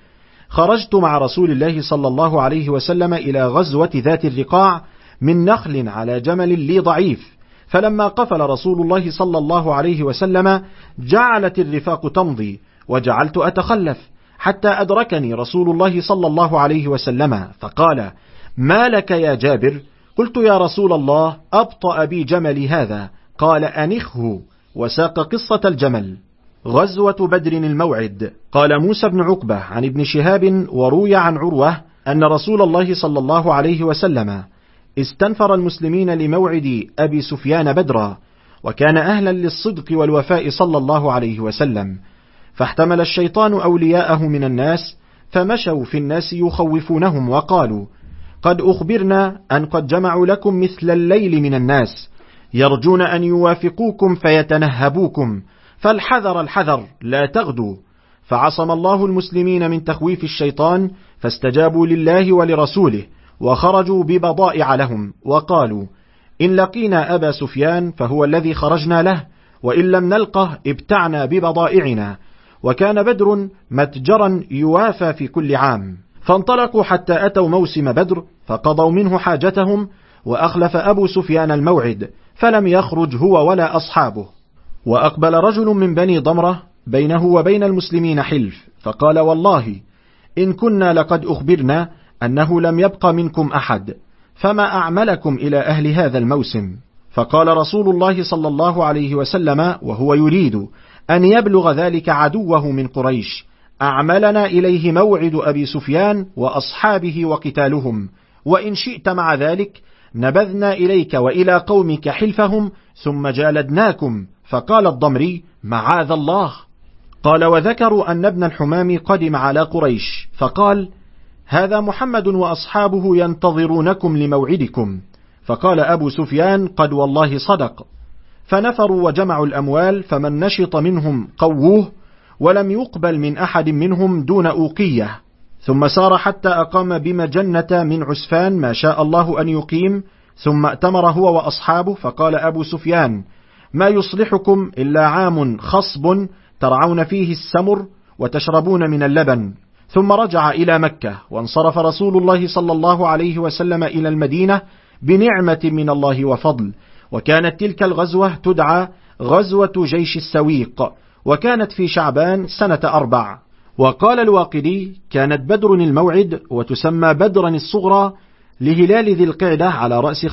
خرجت مع رسول الله صلى الله عليه وسلم إلى غزوة ذات الرقاع من نخل على جمل لي ضعيف، فلما قفل رسول الله صلى الله عليه وسلم جعلت الرفاق تمضي، وجعلت أتخلف حتى أدركني رسول الله صلى الله عليه وسلم فقال: ما لك يا جابر؟ قلت: يا رسول الله، أبطأ بي جملي هذا. قال: أنخه، وساق قصة الجمل. غزوة بدر الموعد. قال موسى بن عقبة عن ابن شهاب وروي عن عروة أن رسول الله صلى الله عليه وسلم استنفر المسلمين لموعد أبي سفيان بدرا، وكان أهلا للصدق والوفاء صلى الله عليه وسلم، فاحتمل الشيطان أولياءه من الناس فمشوا في الناس يخوفونهم وقالوا: قد أخبرنا أن قد جمعوا لكم مثل الليل من الناس، يرجون أن يوافقوكم فيتنهبوكم، فالحذر الحذر لا تغدوا. فعصم الله المسلمين من تخويف الشيطان، فاستجابوا لله ولرسوله، وخرجوا ببضائع لهم، وقالوا: إن لقينا أبا سفيان فهو الذي خرجنا له، وإن لم نلقه ابتعنا ببضائعنا. وكان بدر متجرا يوافى في كل عام، فانطلقوا حتى أتوا موسم بدر، فقضوا منه حاجتهم، وأخلف أبو سفيان الموعد، فلم يخرج هو ولا أصحابه. وأقبل رجل من بني ضمرة بينه وبين المسلمين حلف، فقال: والله إن كنا لقد أخبرنا أنه لم يبق منكم أحد، فما أعملكم إلى أهل هذا الموسم؟ فقال رسول الله صلى الله عليه وسلم وهو يريد أن يبلغ ذلك عدوه من قريش: أعملنا إليه موعد أبي سفيان وأصحابه وقتالهم، وإن شئت مع ذلك نبذنا إليك وإلى قومك حلفهم ثم جالدناكم. فقال الضمري: معاذ الله. قال: وذكروا أن ابن الحمام قدم على قريش، فقال: هذا محمد وأصحابه ينتظرونكم لموعدكم. فقال أبو سفيان: قد والله صدق. فنفروا وجمعوا الأموال، فمن نشط منهم قووه، ولم يقبل من أحد منهم دون أوقية. ثم سار حتى أقام بمجنة من عسفان ما شاء الله أن يقيم، ثم ائتمر هو وأصحابه. فقال أبو سفيان: ما يصلحكم إلا عام خصب ترعون فيه السمر وتشربون من اللبن. ثم رجع إلى مكة، وانصرف رسول الله صلى الله عليه وسلم إلى المدينة بنعمة من الله وفضل. وكانت تلك الغزوة تدعى غزوة جيش السويق، وكانت في شعبان سنة 4. وقال الواقدي: كانت بدر الموعد، وتسمى بدرا الصغرى، لهلال ذي القعدة على رأس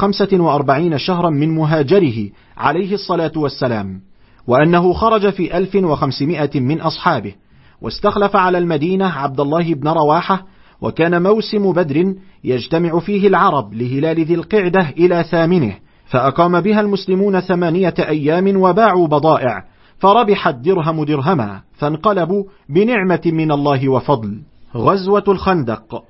45 شهرا من مهاجره عليه الصلاة والسلام، وأنه خرج في 1500 من أصحابه، واستخلف على المدينة عبد الله بن رواحة. وكان موسم بدر يجتمع فيه العرب لهلال ذي القعدة إلى 8، فأقام بها المسلمون 8 أيام، وباعوا بضائع، فربح الدرهم درهما، فانقلبوا بنعمة من الله وفضل. غزوة الخندق.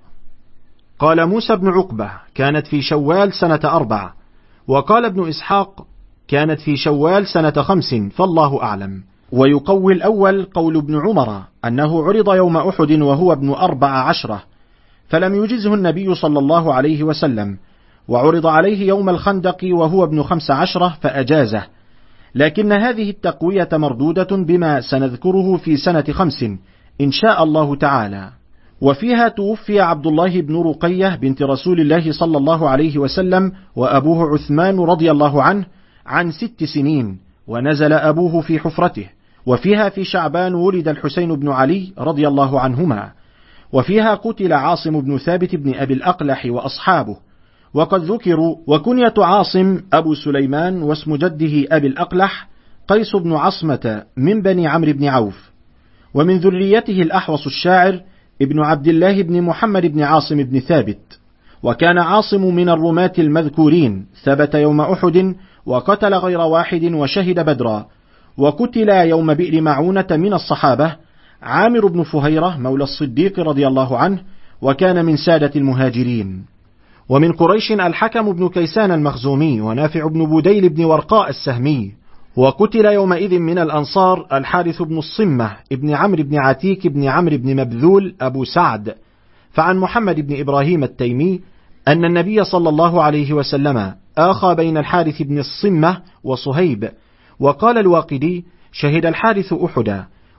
قال موسى بن عقبة: كانت في شوال سنة 4. وقال ابن إسحاق: كانت في شوال سنة 5، فالله أعلم. ويقوي الأول قول ابن عمر أنه عرض يوم أحد وهو ابن 14، فلم يجزه النبي صلى الله عليه وسلم، وعرض عليه يوم الخندق وهو ابن 15 فأجازه، لكن هذه التقوية مردودة بما سنذكره في سنة 5 إن شاء الله تعالى. وفيها توفي عبد الله بن رقية بنت رسول الله صلى الله عليه وسلم، وأبوه عثمان رضي الله عنه عن 6 سنين، ونزل أبوه في حفرته. وفيها في شعبان ولد الحسين بن علي رضي الله عنهما. وفيها قتل عاصم بن ثابت بن أبي الأقلح وأصحابه، وقد ذكروا. وكنية عاصم أبو سليمان، واسم جده أبي الأقلح قيس بن عصمة من بني عمرو بن عوف. ومن ذريته الأحوص الشاعر ابن عبد الله بن محمد بن عاصم بن ثابت. وكان عاصم من الرماة المذكورين، ثبت يوم أحد، وقتل غير واحد، وشهد بدرا. وقتل يوم بئر معونة من الصحابة عامر بن فهيرة مولى الصديق رضي الله عنه، وكان من سادة المهاجرين. ومن قريش الحكم بن كيسان المخزومي، ونافع بن بوديل بن ورقاء السهمي. وقتل يومئذ من الأنصار الحارث بن الصمة ابن عمرو بن عتيك بن عمرو بن مبذول أبو سعد. فعن محمد بن إبراهيم التيمي أن النبي صلى الله عليه وسلم آخى بين الحارث بن الصمة وصهيب. وقال الواقدي: شهد الحارث أحدا،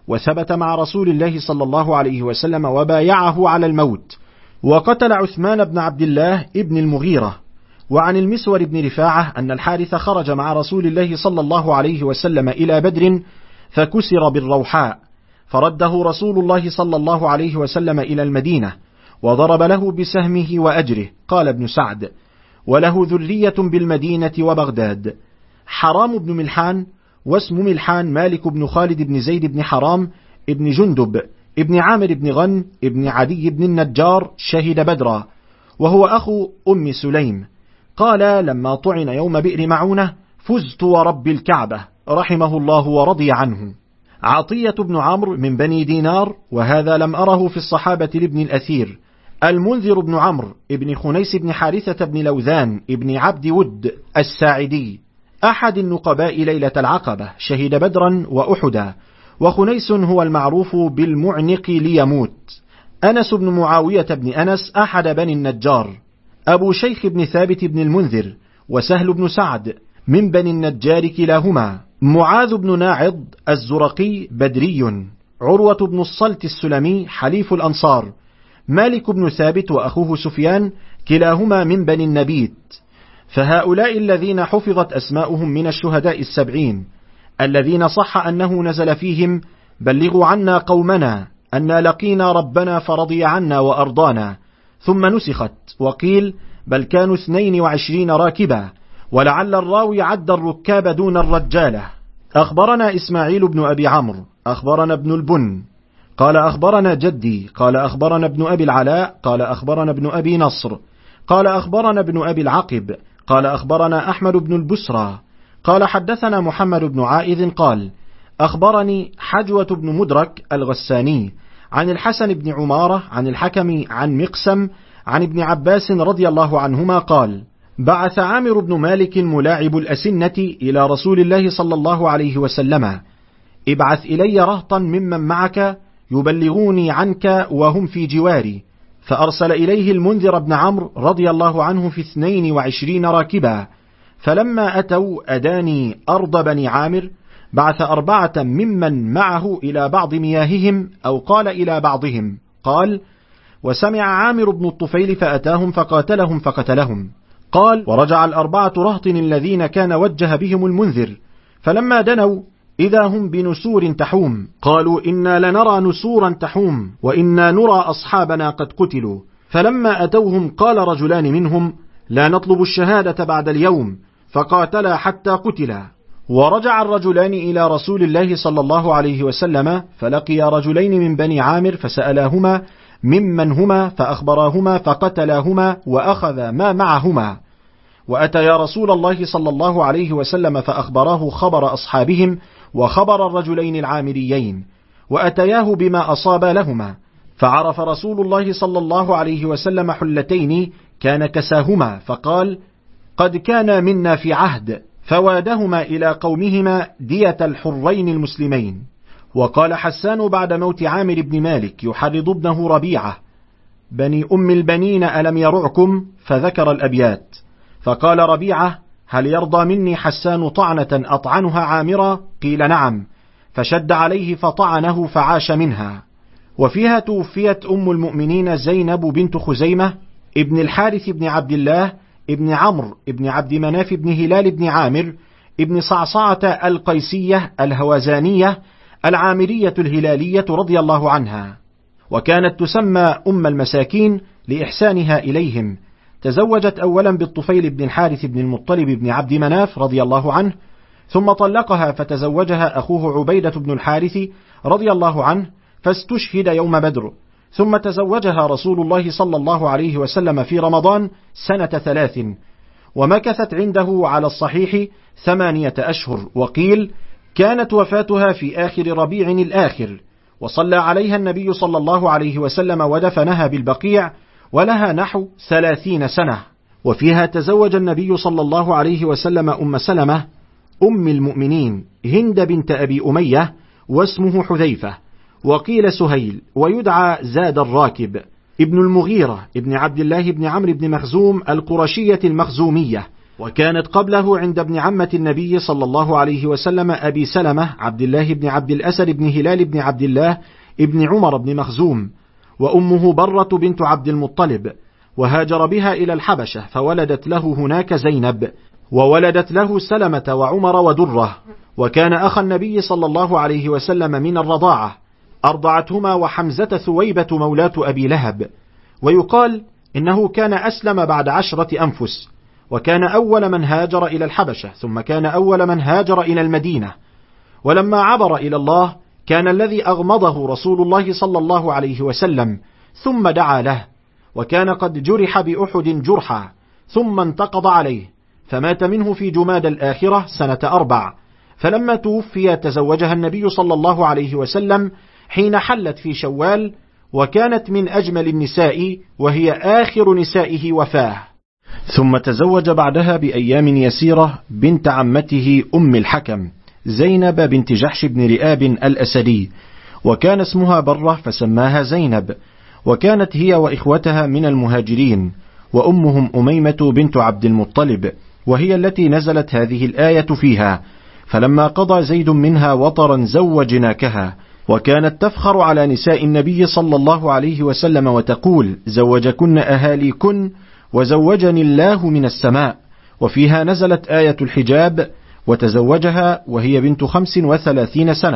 وثبت مع رسول الله صلى الله عليه وسلم وبايعه على الموت. وقتل عثمان بن عبد الله ابن المغيرة. وعن المسور بن رفاعة أن الحارث خرج مع رسول الله صلى الله عليه وسلم إلى بدر فكسر بالروحاء، فرده رسول الله صلى الله عليه وسلم إلى المدينة وضرب له بسهمه وأجره. قال ابن سعد: وله ذرية بالمدينة وبغداد. حرام بن ملحان، واسم ملحان مالك بن خالد بن زيد بن حرام ابن جندب ابن عامر بن غن ابن عدي بن النجار، شهد بدرا، وهو أخو أم سليم. قال: لما طعن يوم بئر معونة فزت ورب الكعبة، رحمه الله ورضي عنه. عطية بن عمرو من بني دينار، وهذا لم أره في الصحابة لابن الأثير. المنذر بن عمرو ابن خنيس بن حارثة بن لوذان ابن عبد ود الساعدي، أحد النقباء ليلة العقبة، شهد بدرا وأحدا. وخنيس هو المعروف بالمعنق ليموت. أنس بن معاوية بن أنس أحد بني النجار. أبو شيخ بن ثابت بن المنذر، وسهل بن سعد من بني النجار كلاهما. معاذ بن ناعض الزرقي بدري. عروة بن الصلت السلمي حليف الأنصار. مالك بن ثابت وأخوه سفيان كلاهما من بني النبيت. فهؤلاء الذين حفظت أسماؤهم من الشهداء 70 الذين صح أنه نزل فيهم: بلغوا عنا قومنا أنا لقينا ربنا فرضي عنا وأرضانا، ثم نسخت، وقيل بل كانوا 22 راكبا، ولعل الراوي عد الركاب دون الرجالة. أخبرنا إسماعيل بن أبي عمرو أخبرنا ابن البن قال أخبرنا جدي قال أخبرنا ابن أبي العلاء قال أخبرنا ابن أبي نصر قال أخبرنا ابن أبي العقب قال أخبرنا أحمد بن البسرى قال حدثنا محمد بن عائذ قال أخبرني حجوة بن مدرك الغساني عن الحسن بن عمارة عن الحكم عن مقسم عن ابن عباس رضي الله عنهما قال: بعث عامر بن مالك ملاعب الأسنة إلى رسول الله صلى الله عليه وسلم: ابعث إلي رهطا ممن معك يبلغوني عنك وهم في جواري. فأرسل إليه المنذر بن عمرو رضي الله عنه في 22 راكبا. فلما أتوا أداني أرض بني عامر، بعث 4 ممن معه إلى بعض مياههم، أو قال إلى بعضهم. قال: وسمع عامر بن الطفيل فأتاهم فقاتلهم فقتلهم. قال: ورجع 4 رهط الذين كان وجه بهم المنذر، فلما دنوا إذا هم بنسور تحوم. قالوا: إنا لنرى نسورا تحوم، وإنا نرى أصحابنا قد قتلوا. فلما أتوهم قال رجلان منهم: لا نطلب الشهادة بعد اليوم، فقاتلا حتى قتلا. ورجع الرجلان إلى رسول الله صلى الله عليه وسلم، فلقي رجلين من بني عامر فسألاهما ممن هما، فأخبراهما فقتلاهما وأخذ ما معهما. وأتيا رسول الله صلى الله عليه وسلم فأخبراه خبر أصحابهم وخبر الرجلين العامريين، وأتياه بما أصاب لهما. فعرف رسول الله صلى الله عليه وسلم حلتين كان كساهما، فقال: قد كان منا في عهد، فوادهما إلى قومهما دية الحرين المسلمين. وقال حسان بعد موت عامر بن مالك يحرض ابنه ربيعة: بني أم البنين ألم يرعكم؟ فذكر الأبيات. فقال ربيعة: هل يرضى مني حسان طعنة أطعنها عامرا؟ قيل: نعم. فشد عليه فطعنه فعاش منها. وفيها توفيت أم المؤمنين زينب بنت خزيمة ابن الحارث بن عبد الله ابن عمرو ابن عبد مناف بن هلال بن عامر ابن صعصعة القيسية الهوازانية العامرية الهلالية رضي الله عنها، وكانت تسمى أم المساكين لإحسانها إليهم. تزوجت أولا بالطفيل بن الحارث بن المطلب بن عبد مناف رضي الله عنه، ثم طلقها فتزوجها أخوه عبيدة بن الحارث رضي الله عنه، فاستشهد يوم بدر. ثم تزوجها رسول الله صلى الله عليه وسلم في رمضان سنة 3، ومكثت عنده على الصحيح 8 أشهر. وقيل كانت وفاتها في آخر ربيع الآخر، وصلى عليها النبي صلى الله عليه وسلم ودفنها بالبقيع، ولها نحو 30 سنة. وفيها تزوج النبي صلى الله عليه وسلم أم سلمة أم المؤمنين هند بنت أبي أمية، واسمه حذيفة، وقيل سهيل، ويدعى زاد الراكب ابن المغيرة ابن عبد الله بن عمرو بن مخزوم القرشية المخزومية، وكانت قبله عند ابن عمة النبي صلى الله عليه وسلم أبي سلمة عبد الله بن عبد الأسد بن هلال بن عبد الله ابن عمر بن مخزوم، وأمه برة بنت عبد المطلب، وهاجر بها إلى الحبشة فولدت له هناك زينب، وولدت له سلمة وعمر ودرة، وكان أخ النبي صلى الله عليه وسلم من الرضاعة، أرضعتهما وحمزة ثويبة مولاة أبي لهب. ويقال إنه كان أسلم بعد 10 أنفس، وكان أول من هاجر إلى الحبشة، ثم كان أول من هاجر إلى المدينة. ولما عبر إلى الله كان الذي أغمضه رسول الله صلى الله عليه وسلم ثم دعا له، وكان قد جرح بأحد جرحا ثم انتقض عليه، فمات منه في جماد الآخرة سنة 4. فلما توفي تزوجها النبي صلى الله عليه وسلم حين حلت في شوال، وكانت من أجمل النساء، وهي آخر نسائه وفاه. ثم تزوج بعدها بأيام يسيرة بنت عمته أم الحكم زينب بنت جحش بن رئاب الأسدي، وكان اسمها برة فسماها زينب، وكانت هي وإخوتها من المهاجرين، وأمهم أميمة بنت عبد المطلب، وهي التي نزلت هذه الآية فيها: فلما قضى زيد منها وطرا زوجناكها. وكانت تفخر على نساء النبي صلى الله عليه وسلم وتقول: زوجكن أهاليكن وزوجني الله من السماء. وفيها نزلت آية الحجاب، وتزوجها وهي بنت 35 سنة.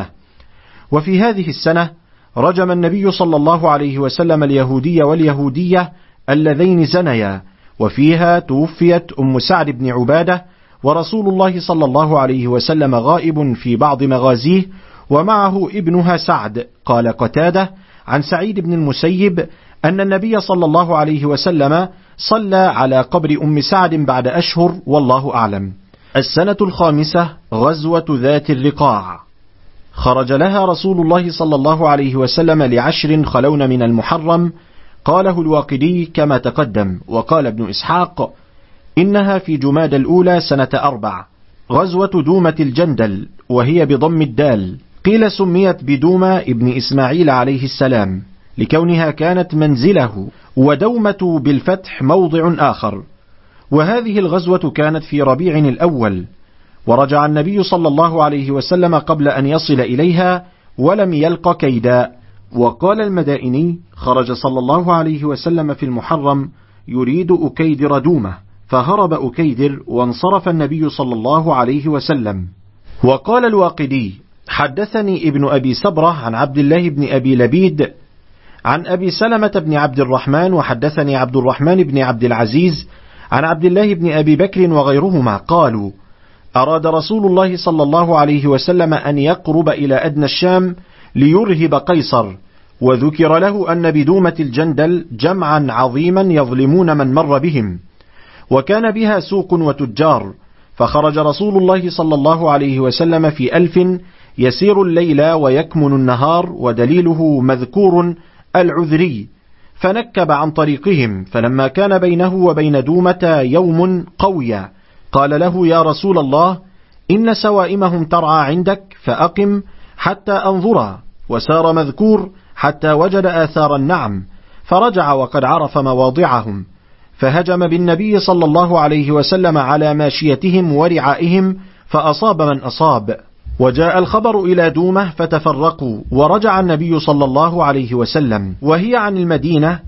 وفي هذه السنة رجم النبي صلى الله عليه وسلم اليهودي واليهودية اللذين زنيا، وفيها توفيت أم سعد بن عبادة، ورسول الله صلى الله عليه وسلم غائب في بعض مغازيه، ومعه ابنها سعد. قال قتادة عن سعيد بن المسيب أن النبي صلى الله عليه وسلم صلى على قبر أم سعد بعد أشهر، والله أعلم. السنة 5 غزوة ذات الرقاع، خرج لها رسول الله صلى الله عليه وسلم ل10 خلون من المحرم، قاله الواقدي كما تقدم. وقال ابن إسحاق إنها في جماد الأولى سنة 4. غزوة دومة الجندل، وهي بضم الدال، قيل سميت بدومة ابن إسماعيل عليه السلام لكونها كانت منزله، ودومة بالفتح موضع آخر. وهذه الغزوة كانت في ربيع الأول، ورجع النبي صلى الله عليه وسلم قبل أن يصل إليها ولم يلق كيدا. وقال المدائني: خرج صلى الله عليه وسلم في المحرم يريد أكيدر دومة، فهرب أكيدر وانصرف النبي صلى الله عليه وسلم. وقال الواقدي: حدثني ابن أبي سبرة عن عبد الله بن أبي لبيد عن أبي سلمة بن عبد الرحمن، وحدثني عبد الرحمن بن عبد العزيز عن عبد الله بن أبي بكر وغيرهما قالوا: أراد رسول الله صلى الله عليه وسلم أن يقرب إلى أدنى الشام ليرهب قيصر، وذكر له أن بدومة الجندل جمعا عظيما يظلمون من مر بهم، وكان بها سوق وتجار. فخرج رسول الله صلى الله عليه وسلم في 1000 يسير الليل ويكمن النهار، ودليله مذكور العذري، فنكب عن طريقهم، فلما كان بينه وبين دومة يوم قويا قال له: يا رسول الله، إن سوائمهم ترعى عندك، فأقم حتى أنظرا. وسار مذكور حتى وجد آثار النعم، فرجع وقد عرف مواضعهم، فهجم بالنبي صلى الله عليه وسلم على ماشيتهم ورعائهم، فأصاب من أصاب. وجاء الخبر إلى دومة فتفرقوا، ورجع النبي صلى الله عليه وسلم، وهي عن المدينة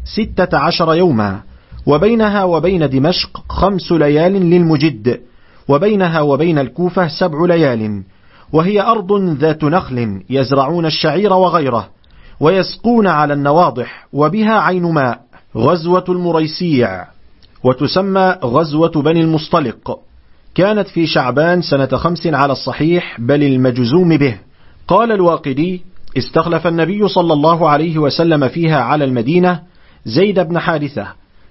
16 يوما، وبينها وبين دمشق 5 ليال للمجد، وبينها وبين الكوفة 7 ليال، وهي أرض ذات نخل يزرعون الشعير وغيره، ويسقون على النواضح، وبها عين ماء. غزوة المريسيع، وتسمى غزوة بني المصطلق، كانت في شعبان سنة 5 على الصحيح، بل المجزوم به. قال الواقدي: استخلف النبي صلى الله عليه وسلم فيها على المدينة زيد بن حارثة.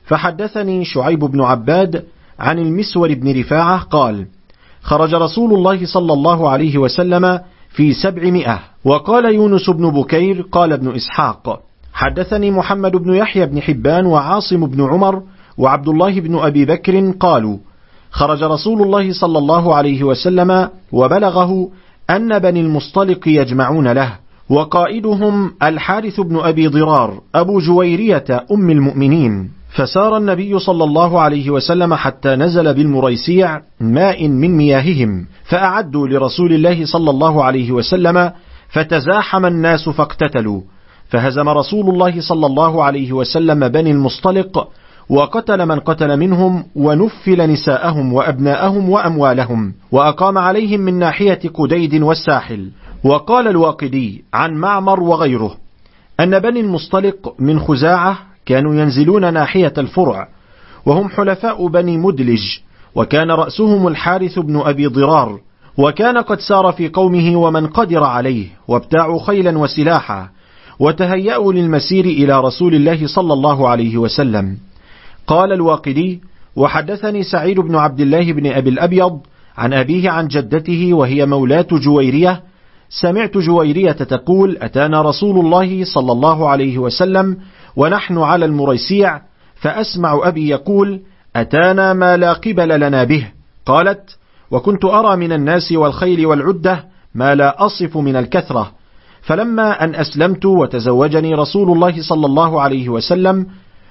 فحدثني شعيب بن عباد عن المسور بن رفاعة قال: خرج رسول الله صلى الله عليه وسلم في 700. وقال يونس بن بكير قال ابن إسحاق: حدثني محمد بن يحيى بن حبان وعاصم بن عمر وعبد الله بن أبي بكر قالوا: خرج رسول الله صلى الله عليه وسلم، وبلغه أن بني المصطلق يجمعون له، وقائدهم الحارث بن أبي ضرار أبو جويرية أم المؤمنين، فسار النبي صلى الله عليه وسلم حتى نزل بالمريسيع ماء من مياههم، فأعدوا لرسول الله صلى الله عليه وسلم، فتزاحم الناس فاقتتلوا، فهزم رسول الله صلى الله عليه وسلم بني المصطلق، وقتل من قتل منهم، ونفل نساءهم وأبناءهم وأموالهم، وأقام عليهم من ناحية قديد والساحل. وقال الواقدي عن معمر وغيره أن بني المصطلق من خزاعة كانوا ينزلون ناحية الفرع، وهم حلفاء بني مدلج، وكان رأسهم الحارث بن أبي ضرار، وكان قد سار في قومه ومن قدر عليه، وابتاعوا خيلا وسلاحا، وتهيأوا للمسير إلى رسول الله صلى الله عليه وسلم. قال الواقدي: وحدثني سعيد بن عبد الله بن أبي الأبيض عن أبيه عن جدته وهي مولاة جويرية، سمعت جويرية تقول: أتانا رسول الله صلى الله عليه وسلم ونحن على المريسيع، فأسمع أبي يقول: أتانا ما لا قبل لنا به. قالت: وكنت أرى من الناس والخيل والعدة ما لا أصف من الكثرة، فلما أن أسلمت وتزوجني رسول الله صلى الله عليه وسلم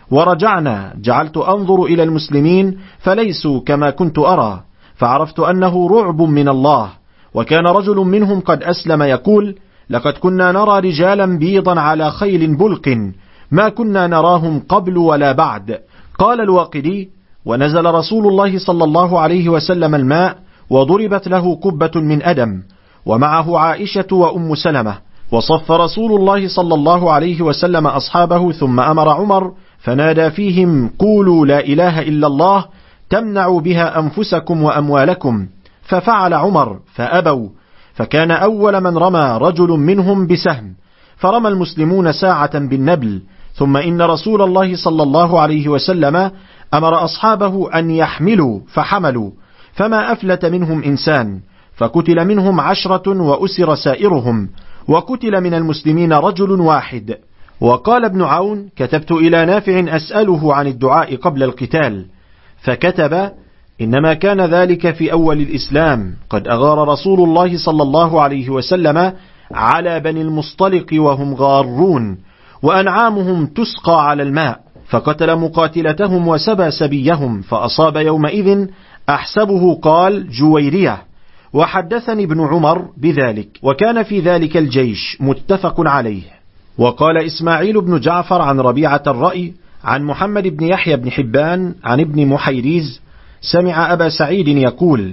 ورجعنا، جعلت أنظر إلى المسلمين فليسوا كما كنت أرى، فعرفت أنه رعب من الله. وكان رجل منهم قد أسلم يقول: لقد كنا نرى رجالا بيضا على خيل بلق ما كنا نراهم قبل ولا بعد. قال الواقدي: ونزل رسول الله صلى الله عليه وسلم الماء، وضربت له قبة من أدم، ومعه عائشة وأم سلمة، وصف رسول الله صلى الله عليه وسلم أصحابه، ثم أمر عمر فنادى فيهم: قولوا لا إله إلا الله تمنعوا بها أنفسكم وأموالكم. ففعل عمر فأبوا، فكان أول من رمى رجل منهم بسهم، فرمى المسلمون ساعة بالنبل، ثم إن رسول الله صلى الله عليه وسلم أمر أصحابه أن يحملوا، فحملوا، فما أفلت منهم إنسان، فقتل منهم 10 وأسر سائرهم، وقتل من المسلمين رجل واحد. وقال ابن عون: كتبت إلى نافع أسأله عن الدعاء قبل القتال، فكتب: إنما كان ذلك في أول الإسلام، قد أغار رسول الله صلى الله عليه وسلم على بني المصطلق وهم غارون، وأنعامهم تسقى على الماء، فقتل مقاتلتهم وسبى سبيهم، فأصاب يومئذ أحسبه قال جويرية. وحدثني ابن عمر بذلك، وكان في ذلك الجيش متفق عليه. وقال إسماعيل بن جعفر عن ربيعة الرأي عن محمد بن يحيى بن حبان عن ابن محيريز سمع أبا سعيد يقول: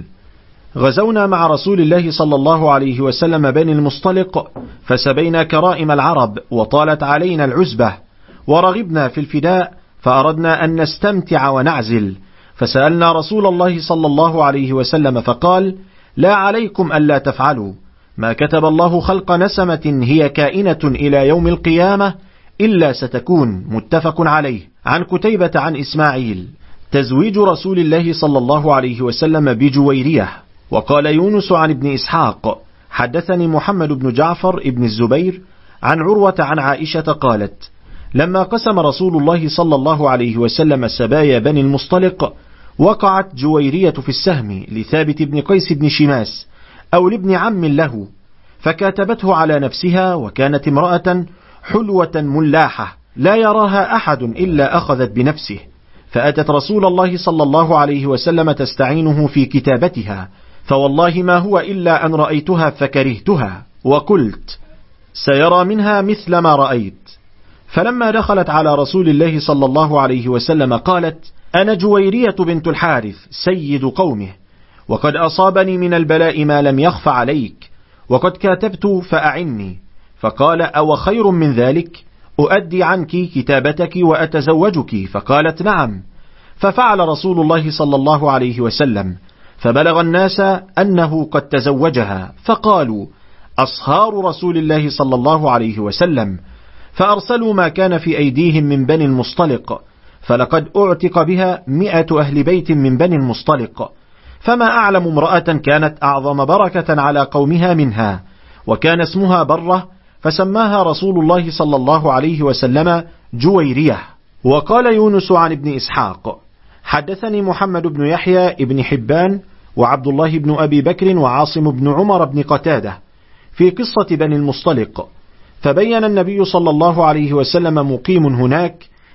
غزونا مع رسول الله صلى الله عليه وسلم بني المصطلق، فسبينا كرائم العرب، وطالت علينا العزبة، ورغبنا في الفداء، فأردنا أن نستمتع ونعزل، فسألنا رسول الله صلى الله عليه وسلم فقال: لا عليكم ألا تفعلوا، ما كتب الله خلق نسمة هي كائنة إلى يوم القيامة إلا ستكون. متفق عليه. عن قتيبة عن إسماعيل: تزويج رسول الله صلى الله عليه وسلم بجويرية. وقال يونس عن ابن إسحاق: حدثني محمد بن جعفر ابن الزبير عن عروة عن عائشة قالت: لما قسم رسول الله صلى الله عليه وسلم سبايا بني المصطلق، وقعت جويرية في السهم لثابت بن قيس بن شماس أو لابن عم له، فكاتبته على نفسها، وكانت امرأة حلوة ملاحة لا يراها أحد إلا أخذت بنفسه، فأتت رسول الله صلى الله عليه وسلم تستعينه في كتابتها، فوالله ما هو إلا أن رأيتها فكرهتها، وقلت: سيرى منها مثل ما رأيت. فلما دخلت على رسول الله صلى الله عليه وسلم قالت: أنا جويرية بنت الحارث سيد قومه، وقد أصابني من البلاء ما لم يخف عليك، وقد كاتبت فأعني. فقال: أو خير من ذلك، أؤدي عنك كتابتك وأتزوجك؟ فقالت: نعم. ففعل رسول الله صلى الله عليه وسلم، فبلغ الناس أنه قد تزوجها، فقالوا: أصهار رسول الله صلى الله عليه وسلم، فأرسلوا ما كان في أيديهم من بني المصطلق، فلقد أعتق بها 100 أهل بيت من بني المصطلق، فما أعلم امرأة كانت أعظم بركة على قومها منها، وكان اسمها برة، فسماها رسول الله صلى الله عليه وسلم جويرية. وقال يونس عن ابن إسحاق: حدثني محمد بن يحيى ابن حبان وعبد الله بن أبي بكر وعاصم بن عمر بن قتادة في قصة بني المصطلق، فبين النبي صلى الله عليه وسلم مقيم هناك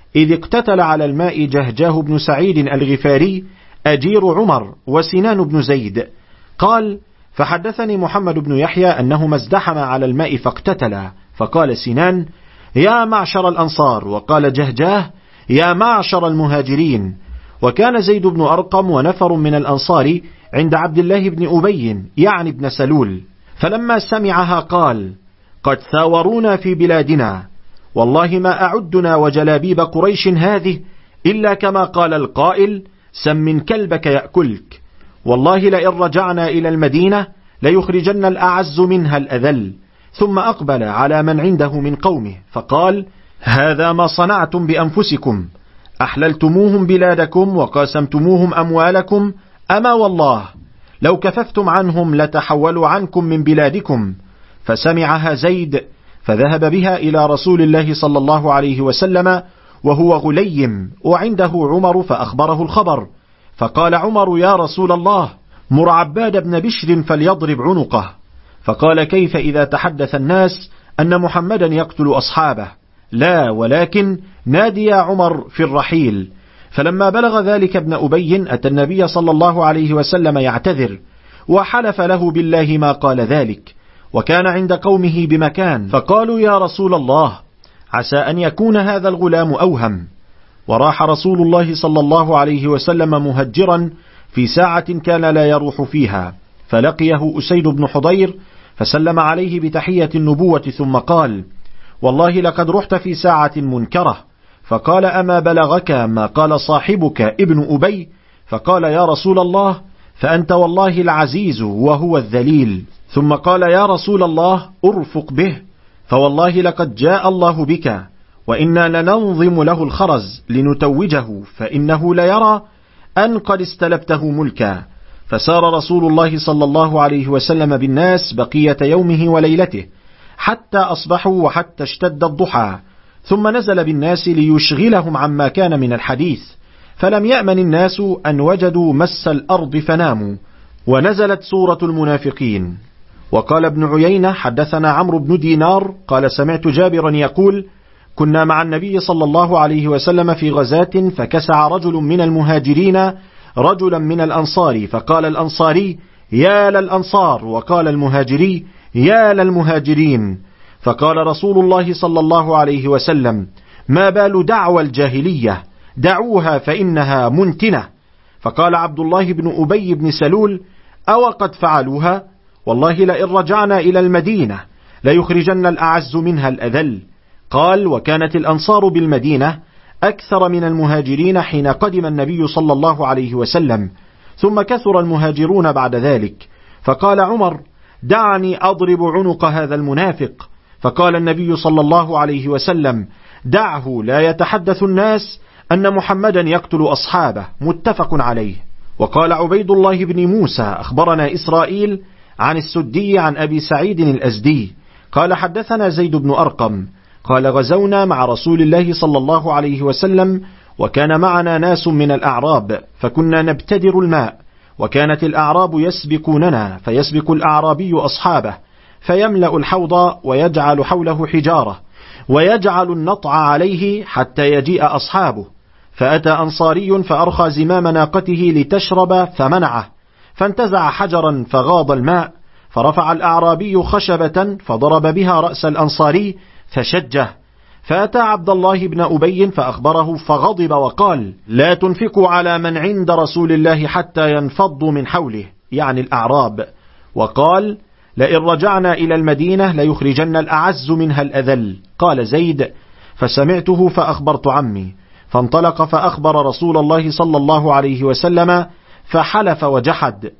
إذ اقتتل على الماء جهجاه بن سعيد الغفاري أجير عمر وسنان بن زيد. قال: فحدثني محمد بن يحيى أنهما ازدحم على الماء فاقتتلا، فقال سنان: يا معشر الأنصار، وقال جهجاه: يا معشر المهاجرين. وكان زيد بن أرقم ونفر من الأنصار عند عبد الله بن أبي يعني ابن سلول، فلما سمعها قال: قد ثاورونا في بلادنا، والله ما أعدنا وجلابيب قريش هذه إلا كما قال القائل: سمن كلبك يأكلك. والله لئن رجعنا إلى المدينة ليخرجن الأعز منها الأذل. ثم أقبل على من عنده من قومه فقال: هذا ما صنعتم بأنفسكم، أحللتموهم بلادكم وقاسمتموهم أموالكم، أما والله لو كففتم عنهم لتحولوا عنكم من بلادكم. فسمعها زيد فذهب بها إلى رسول الله صلى الله عليه وسلم وهو غليم وعنده عمر فأخبره الخبر. فقال عمر: يا رسول الله، مر عباد بن بشر فليضرب عنقه. فقال: كيف إذا تحدث الناس أن محمدا يقتل أصحابه؟ لا، ولكن نادي يا عمر في الرحيل. فلما بلغ ذلك ابن أبي أتى النبي صلى الله عليه وسلم يعتذر، وحلف له بالله ما قال ذلك، وكان عند قومه بمكان، فقالوا: يا رسول الله، عسى أن يكون هذا الغلام أوهم. وراح رسول الله صلى الله عليه وسلم مهجرا في ساعة كان لا يروح فيها، فلقيه أسيد بن حضير فسلم عليه بتحية النبوة، ثم قال: والله لقد رحت في ساعة منكرة. فقال: أما بلغك ما قال صاحبك ابن أبي؟ فقال: يا رسول الله، فأنت والله العزيز وهو الذليل. ثم قال: يا رسول الله، أرفق به، فوالله لقد جاء الله بك، وإنا لننظم له الخرز لنتوجه، فإنه ليرى أن قد استلبته ملكا. فسار رسول الله صلى الله عليه وسلم بالناس بقية يومه وليلته حتى أصبحوا وحتى اشتد الضحى، ثم نزل بالناس ليشغلهم عما كان من الحديث، فلم يأمن الناس أن وجدوا مس الأرض فناموا، ونزلت سورة المنافقين. وقال ابن عيينة: حدثنا عمرو بن دينار قال: سمعت جابرا يقول: كنا مع النبي صلى الله عليه وسلم في غزاة، فكسع رجل من المهاجرين رجلا من الأنصار، فقال الأنصاري: يا للأنصار، وقال المهاجري: يا للمهاجرين. فقال رسول الله صلى الله عليه وسلم: ما بال دعوى الجاهلية، دعوها فإنها منتنة. فقال عبد الله بن أبي بن سلول: أو قد فعلوها؟ والله لئن رجعنا إلى المدينة ليخرجن الأعز منها الأذل. قال: وكانت الأنصار بالمدينة أكثر من المهاجرين حين قدم النبي صلى الله عليه وسلم، ثم كثر المهاجرون بعد ذلك. فقال عمر: دعني أضرب عنق هذا المنافق. فقال النبي صلى الله عليه وسلم: دعه، لا يتحدث الناس أن محمدا يقتل أصحابه. متفق عليه. وقال عبيد الله بن موسى: أخبرنا إسرائيل عن السدي عن أبي سعيد الأزدي قال: حدثنا زيد بن أرقم قال: غزونا مع رسول الله صلى الله عليه وسلم، وكان معنا ناس من الأعراب، فكنا نبتدر الماء، وكانت الأعراب يسبقوننا، فيسبق الأعرابي أصحابه فيملأ الحوض ويجعل حوله حجارة، ويجعل النطع عليه حتى يجيء أصحابه. فأتى أنصاري فأرخى زمام ناقته لتشرب فمنعه، فانتزع حجرا فغاض الماء، فرفع الأعرابي خشبة فضرب بها رأس الأنصاري فشجه. فأتى عبد الله بن أبي فأخبره فغضب وقال: لا تنفقوا على من عند رسول الله حتى ينفضوا من حوله، يعني الأعراب. وقال: لئن رجعنا إلى المدينة ليخرجن الأعز منها الأذل. قال زيد: فسمعته فأخبرت عمي، فانطلق فأخبر رسول الله صلى الله عليه وسلم، فحلف وجحد،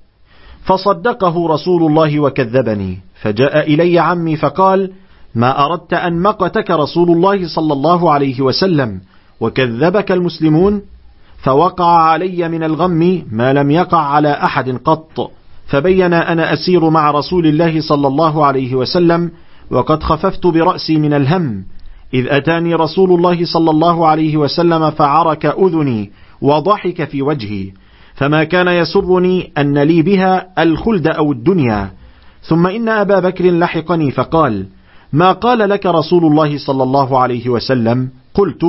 فصدقه رسول الله وكذبني. فجاء إلي عمي فقال: ما أردت أن مقتك رسول الله صلى الله عليه وسلم وكذبك المسلمون؟ فوقع علي من الغم ما لم يقع على أحد قط. فبين أنا أسير مع رسول الله صلى الله عليه وسلم، وقد خففت برأسي من الهم، إذ أتاني رسول الله صلى الله عليه وسلم فعرك أذني وضحك في وجهي، فما كان يسرني أن لي بها الخلد أو الدنيا. ثم إن أبا بكر لحقني فقال: ما قال لك رسول الله صلى الله عليه وسلم؟ قلت: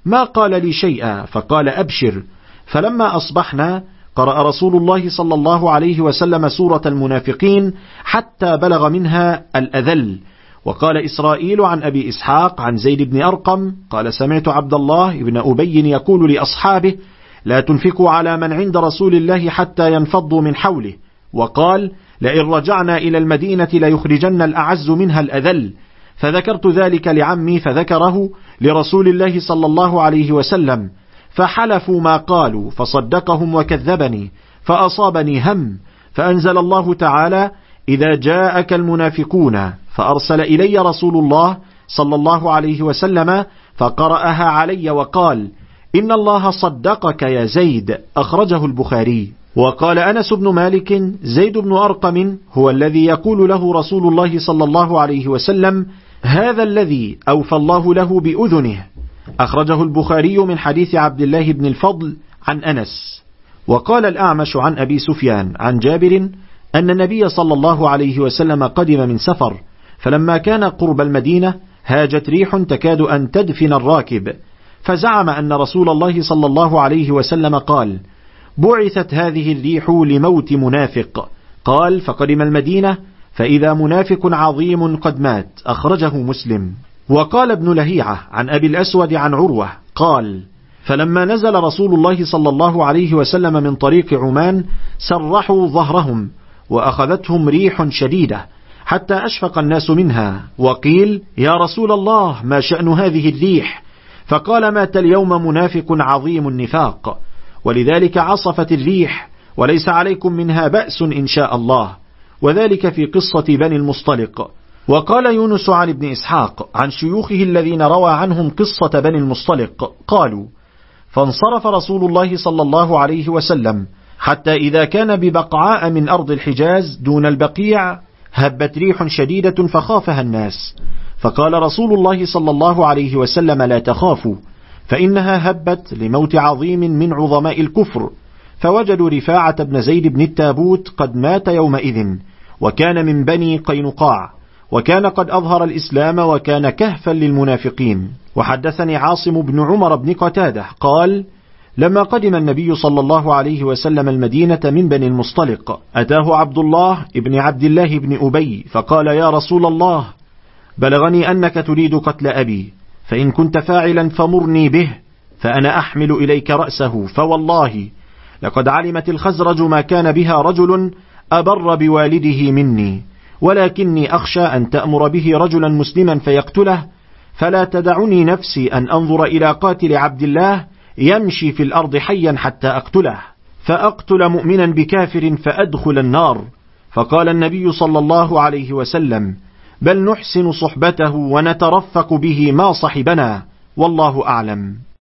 ما قال لي شيئا، فقال أبشر. فلما أصبحنا قرأ رسول الله صلى الله عليه وسلم سورة المنافقين حتى بلغ منها الأذل. وقال إسرائيل عن أبي إسحاق عن زيد بن أرقم قال سمعت عبد الله بن أبي يقول لأصحابه لا تنفقوا على من عند رسول الله حتى ينفضوا من حوله، وقال لئن رجعنا إلى المدينة ليخرجن الأعز منها الأذل. فذكرت ذلك لعمي فذكره لرسول الله صلى الله عليه وسلم، فحلفوا ما قالوا فصدقهم وكذبني، فأصابني هم، فأنزل الله تعالى إذا جاءك المنافقون، فأرسل إلي رسول الله صلى الله عليه وسلم فقرأها علي وقال إن الله صدقك يا زيد، أخرجه البخاري. وقال أنس بن مالك زيد بن أرقم هو الذي يقول له رسول الله صلى الله عليه وسلم هذا الذي أوفى الله له بأذنه، أخرجه البخاري من حديث عبد الله بن الفضل عن أنس. وقال الأعمش عن أبي سفيان عن جابر أن النبي صلى الله عليه وسلم قدم من سفر، فلما كان قرب المدينة هاجت ريح تكاد أن تدفن الراكب، فزعم أن رسول الله صلى الله عليه وسلم قال بعثت هذه الريح لموت منافق. قال فقدم المدينة فإذا منافق عظيم قد مات، أخرجه مسلم. وقال ابن لهيعة عن أبي الأسود عن عروة قال فلما نزل رسول الله صلى الله عليه وسلم من طريق عمان سرحوا ظهرهم وأخذتهم ريح شديدة حتى أشفق الناس منها، وقيل يا رسول الله ما شأن هذه الريح؟ فقال مات اليوم منافق عظيم النفاق، ولذلك عصفت الريح وليس عليكم منها بأس إن شاء الله. وذلك في قصة بني المصطلق. وقال يونس عن ابن إسحاق عن شيوخه الذين روى عنهم قصة بني المصطلق قالوا فانصرف رسول الله صلى الله عليه وسلم حتى إذا كان ببقعاء من أرض الحجاز دون البقيع هبت ريح شديدة فخافها الناس، فقال رسول الله صلى الله عليه وسلم لا تخافوا فإنها هبت لموت عظيم من عظماء الكفر. فوجدوا رفاعة بن زيد بن التابوت قد مات يومئذ، وكان من بني قينقاع، وكان قد أظهر الإسلام وكان كهفا للمنافقين. وحدثني عاصم بن عمر بن قتادة قال لما قدم النبي صلى الله عليه وسلم المدينة من بني المصطلق أتاه عبد الله ابن عبد الله بن أبي فقال يا رسول الله بلغني أنك تريد قتل أبي، فإن كنت فاعلا فمرني به فأنا أحمل إليك رأسه، فوالله لقد علمت الخزرج ما كان بها رجل أبر بوالده مني، ولكني أخشى أن تأمر به رجلا مسلما فيقتله، فلا تدعني نفسي أن أنظر إلى قاتل عبد الله يمشي في الأرض حيا حتى أقتله، فأقتل مؤمنا بكافر فأدخل النار. فقال النبي صلى الله عليه وسلم بل نحسن صحبته ونترفق به ما صحبنا، والله أعلم.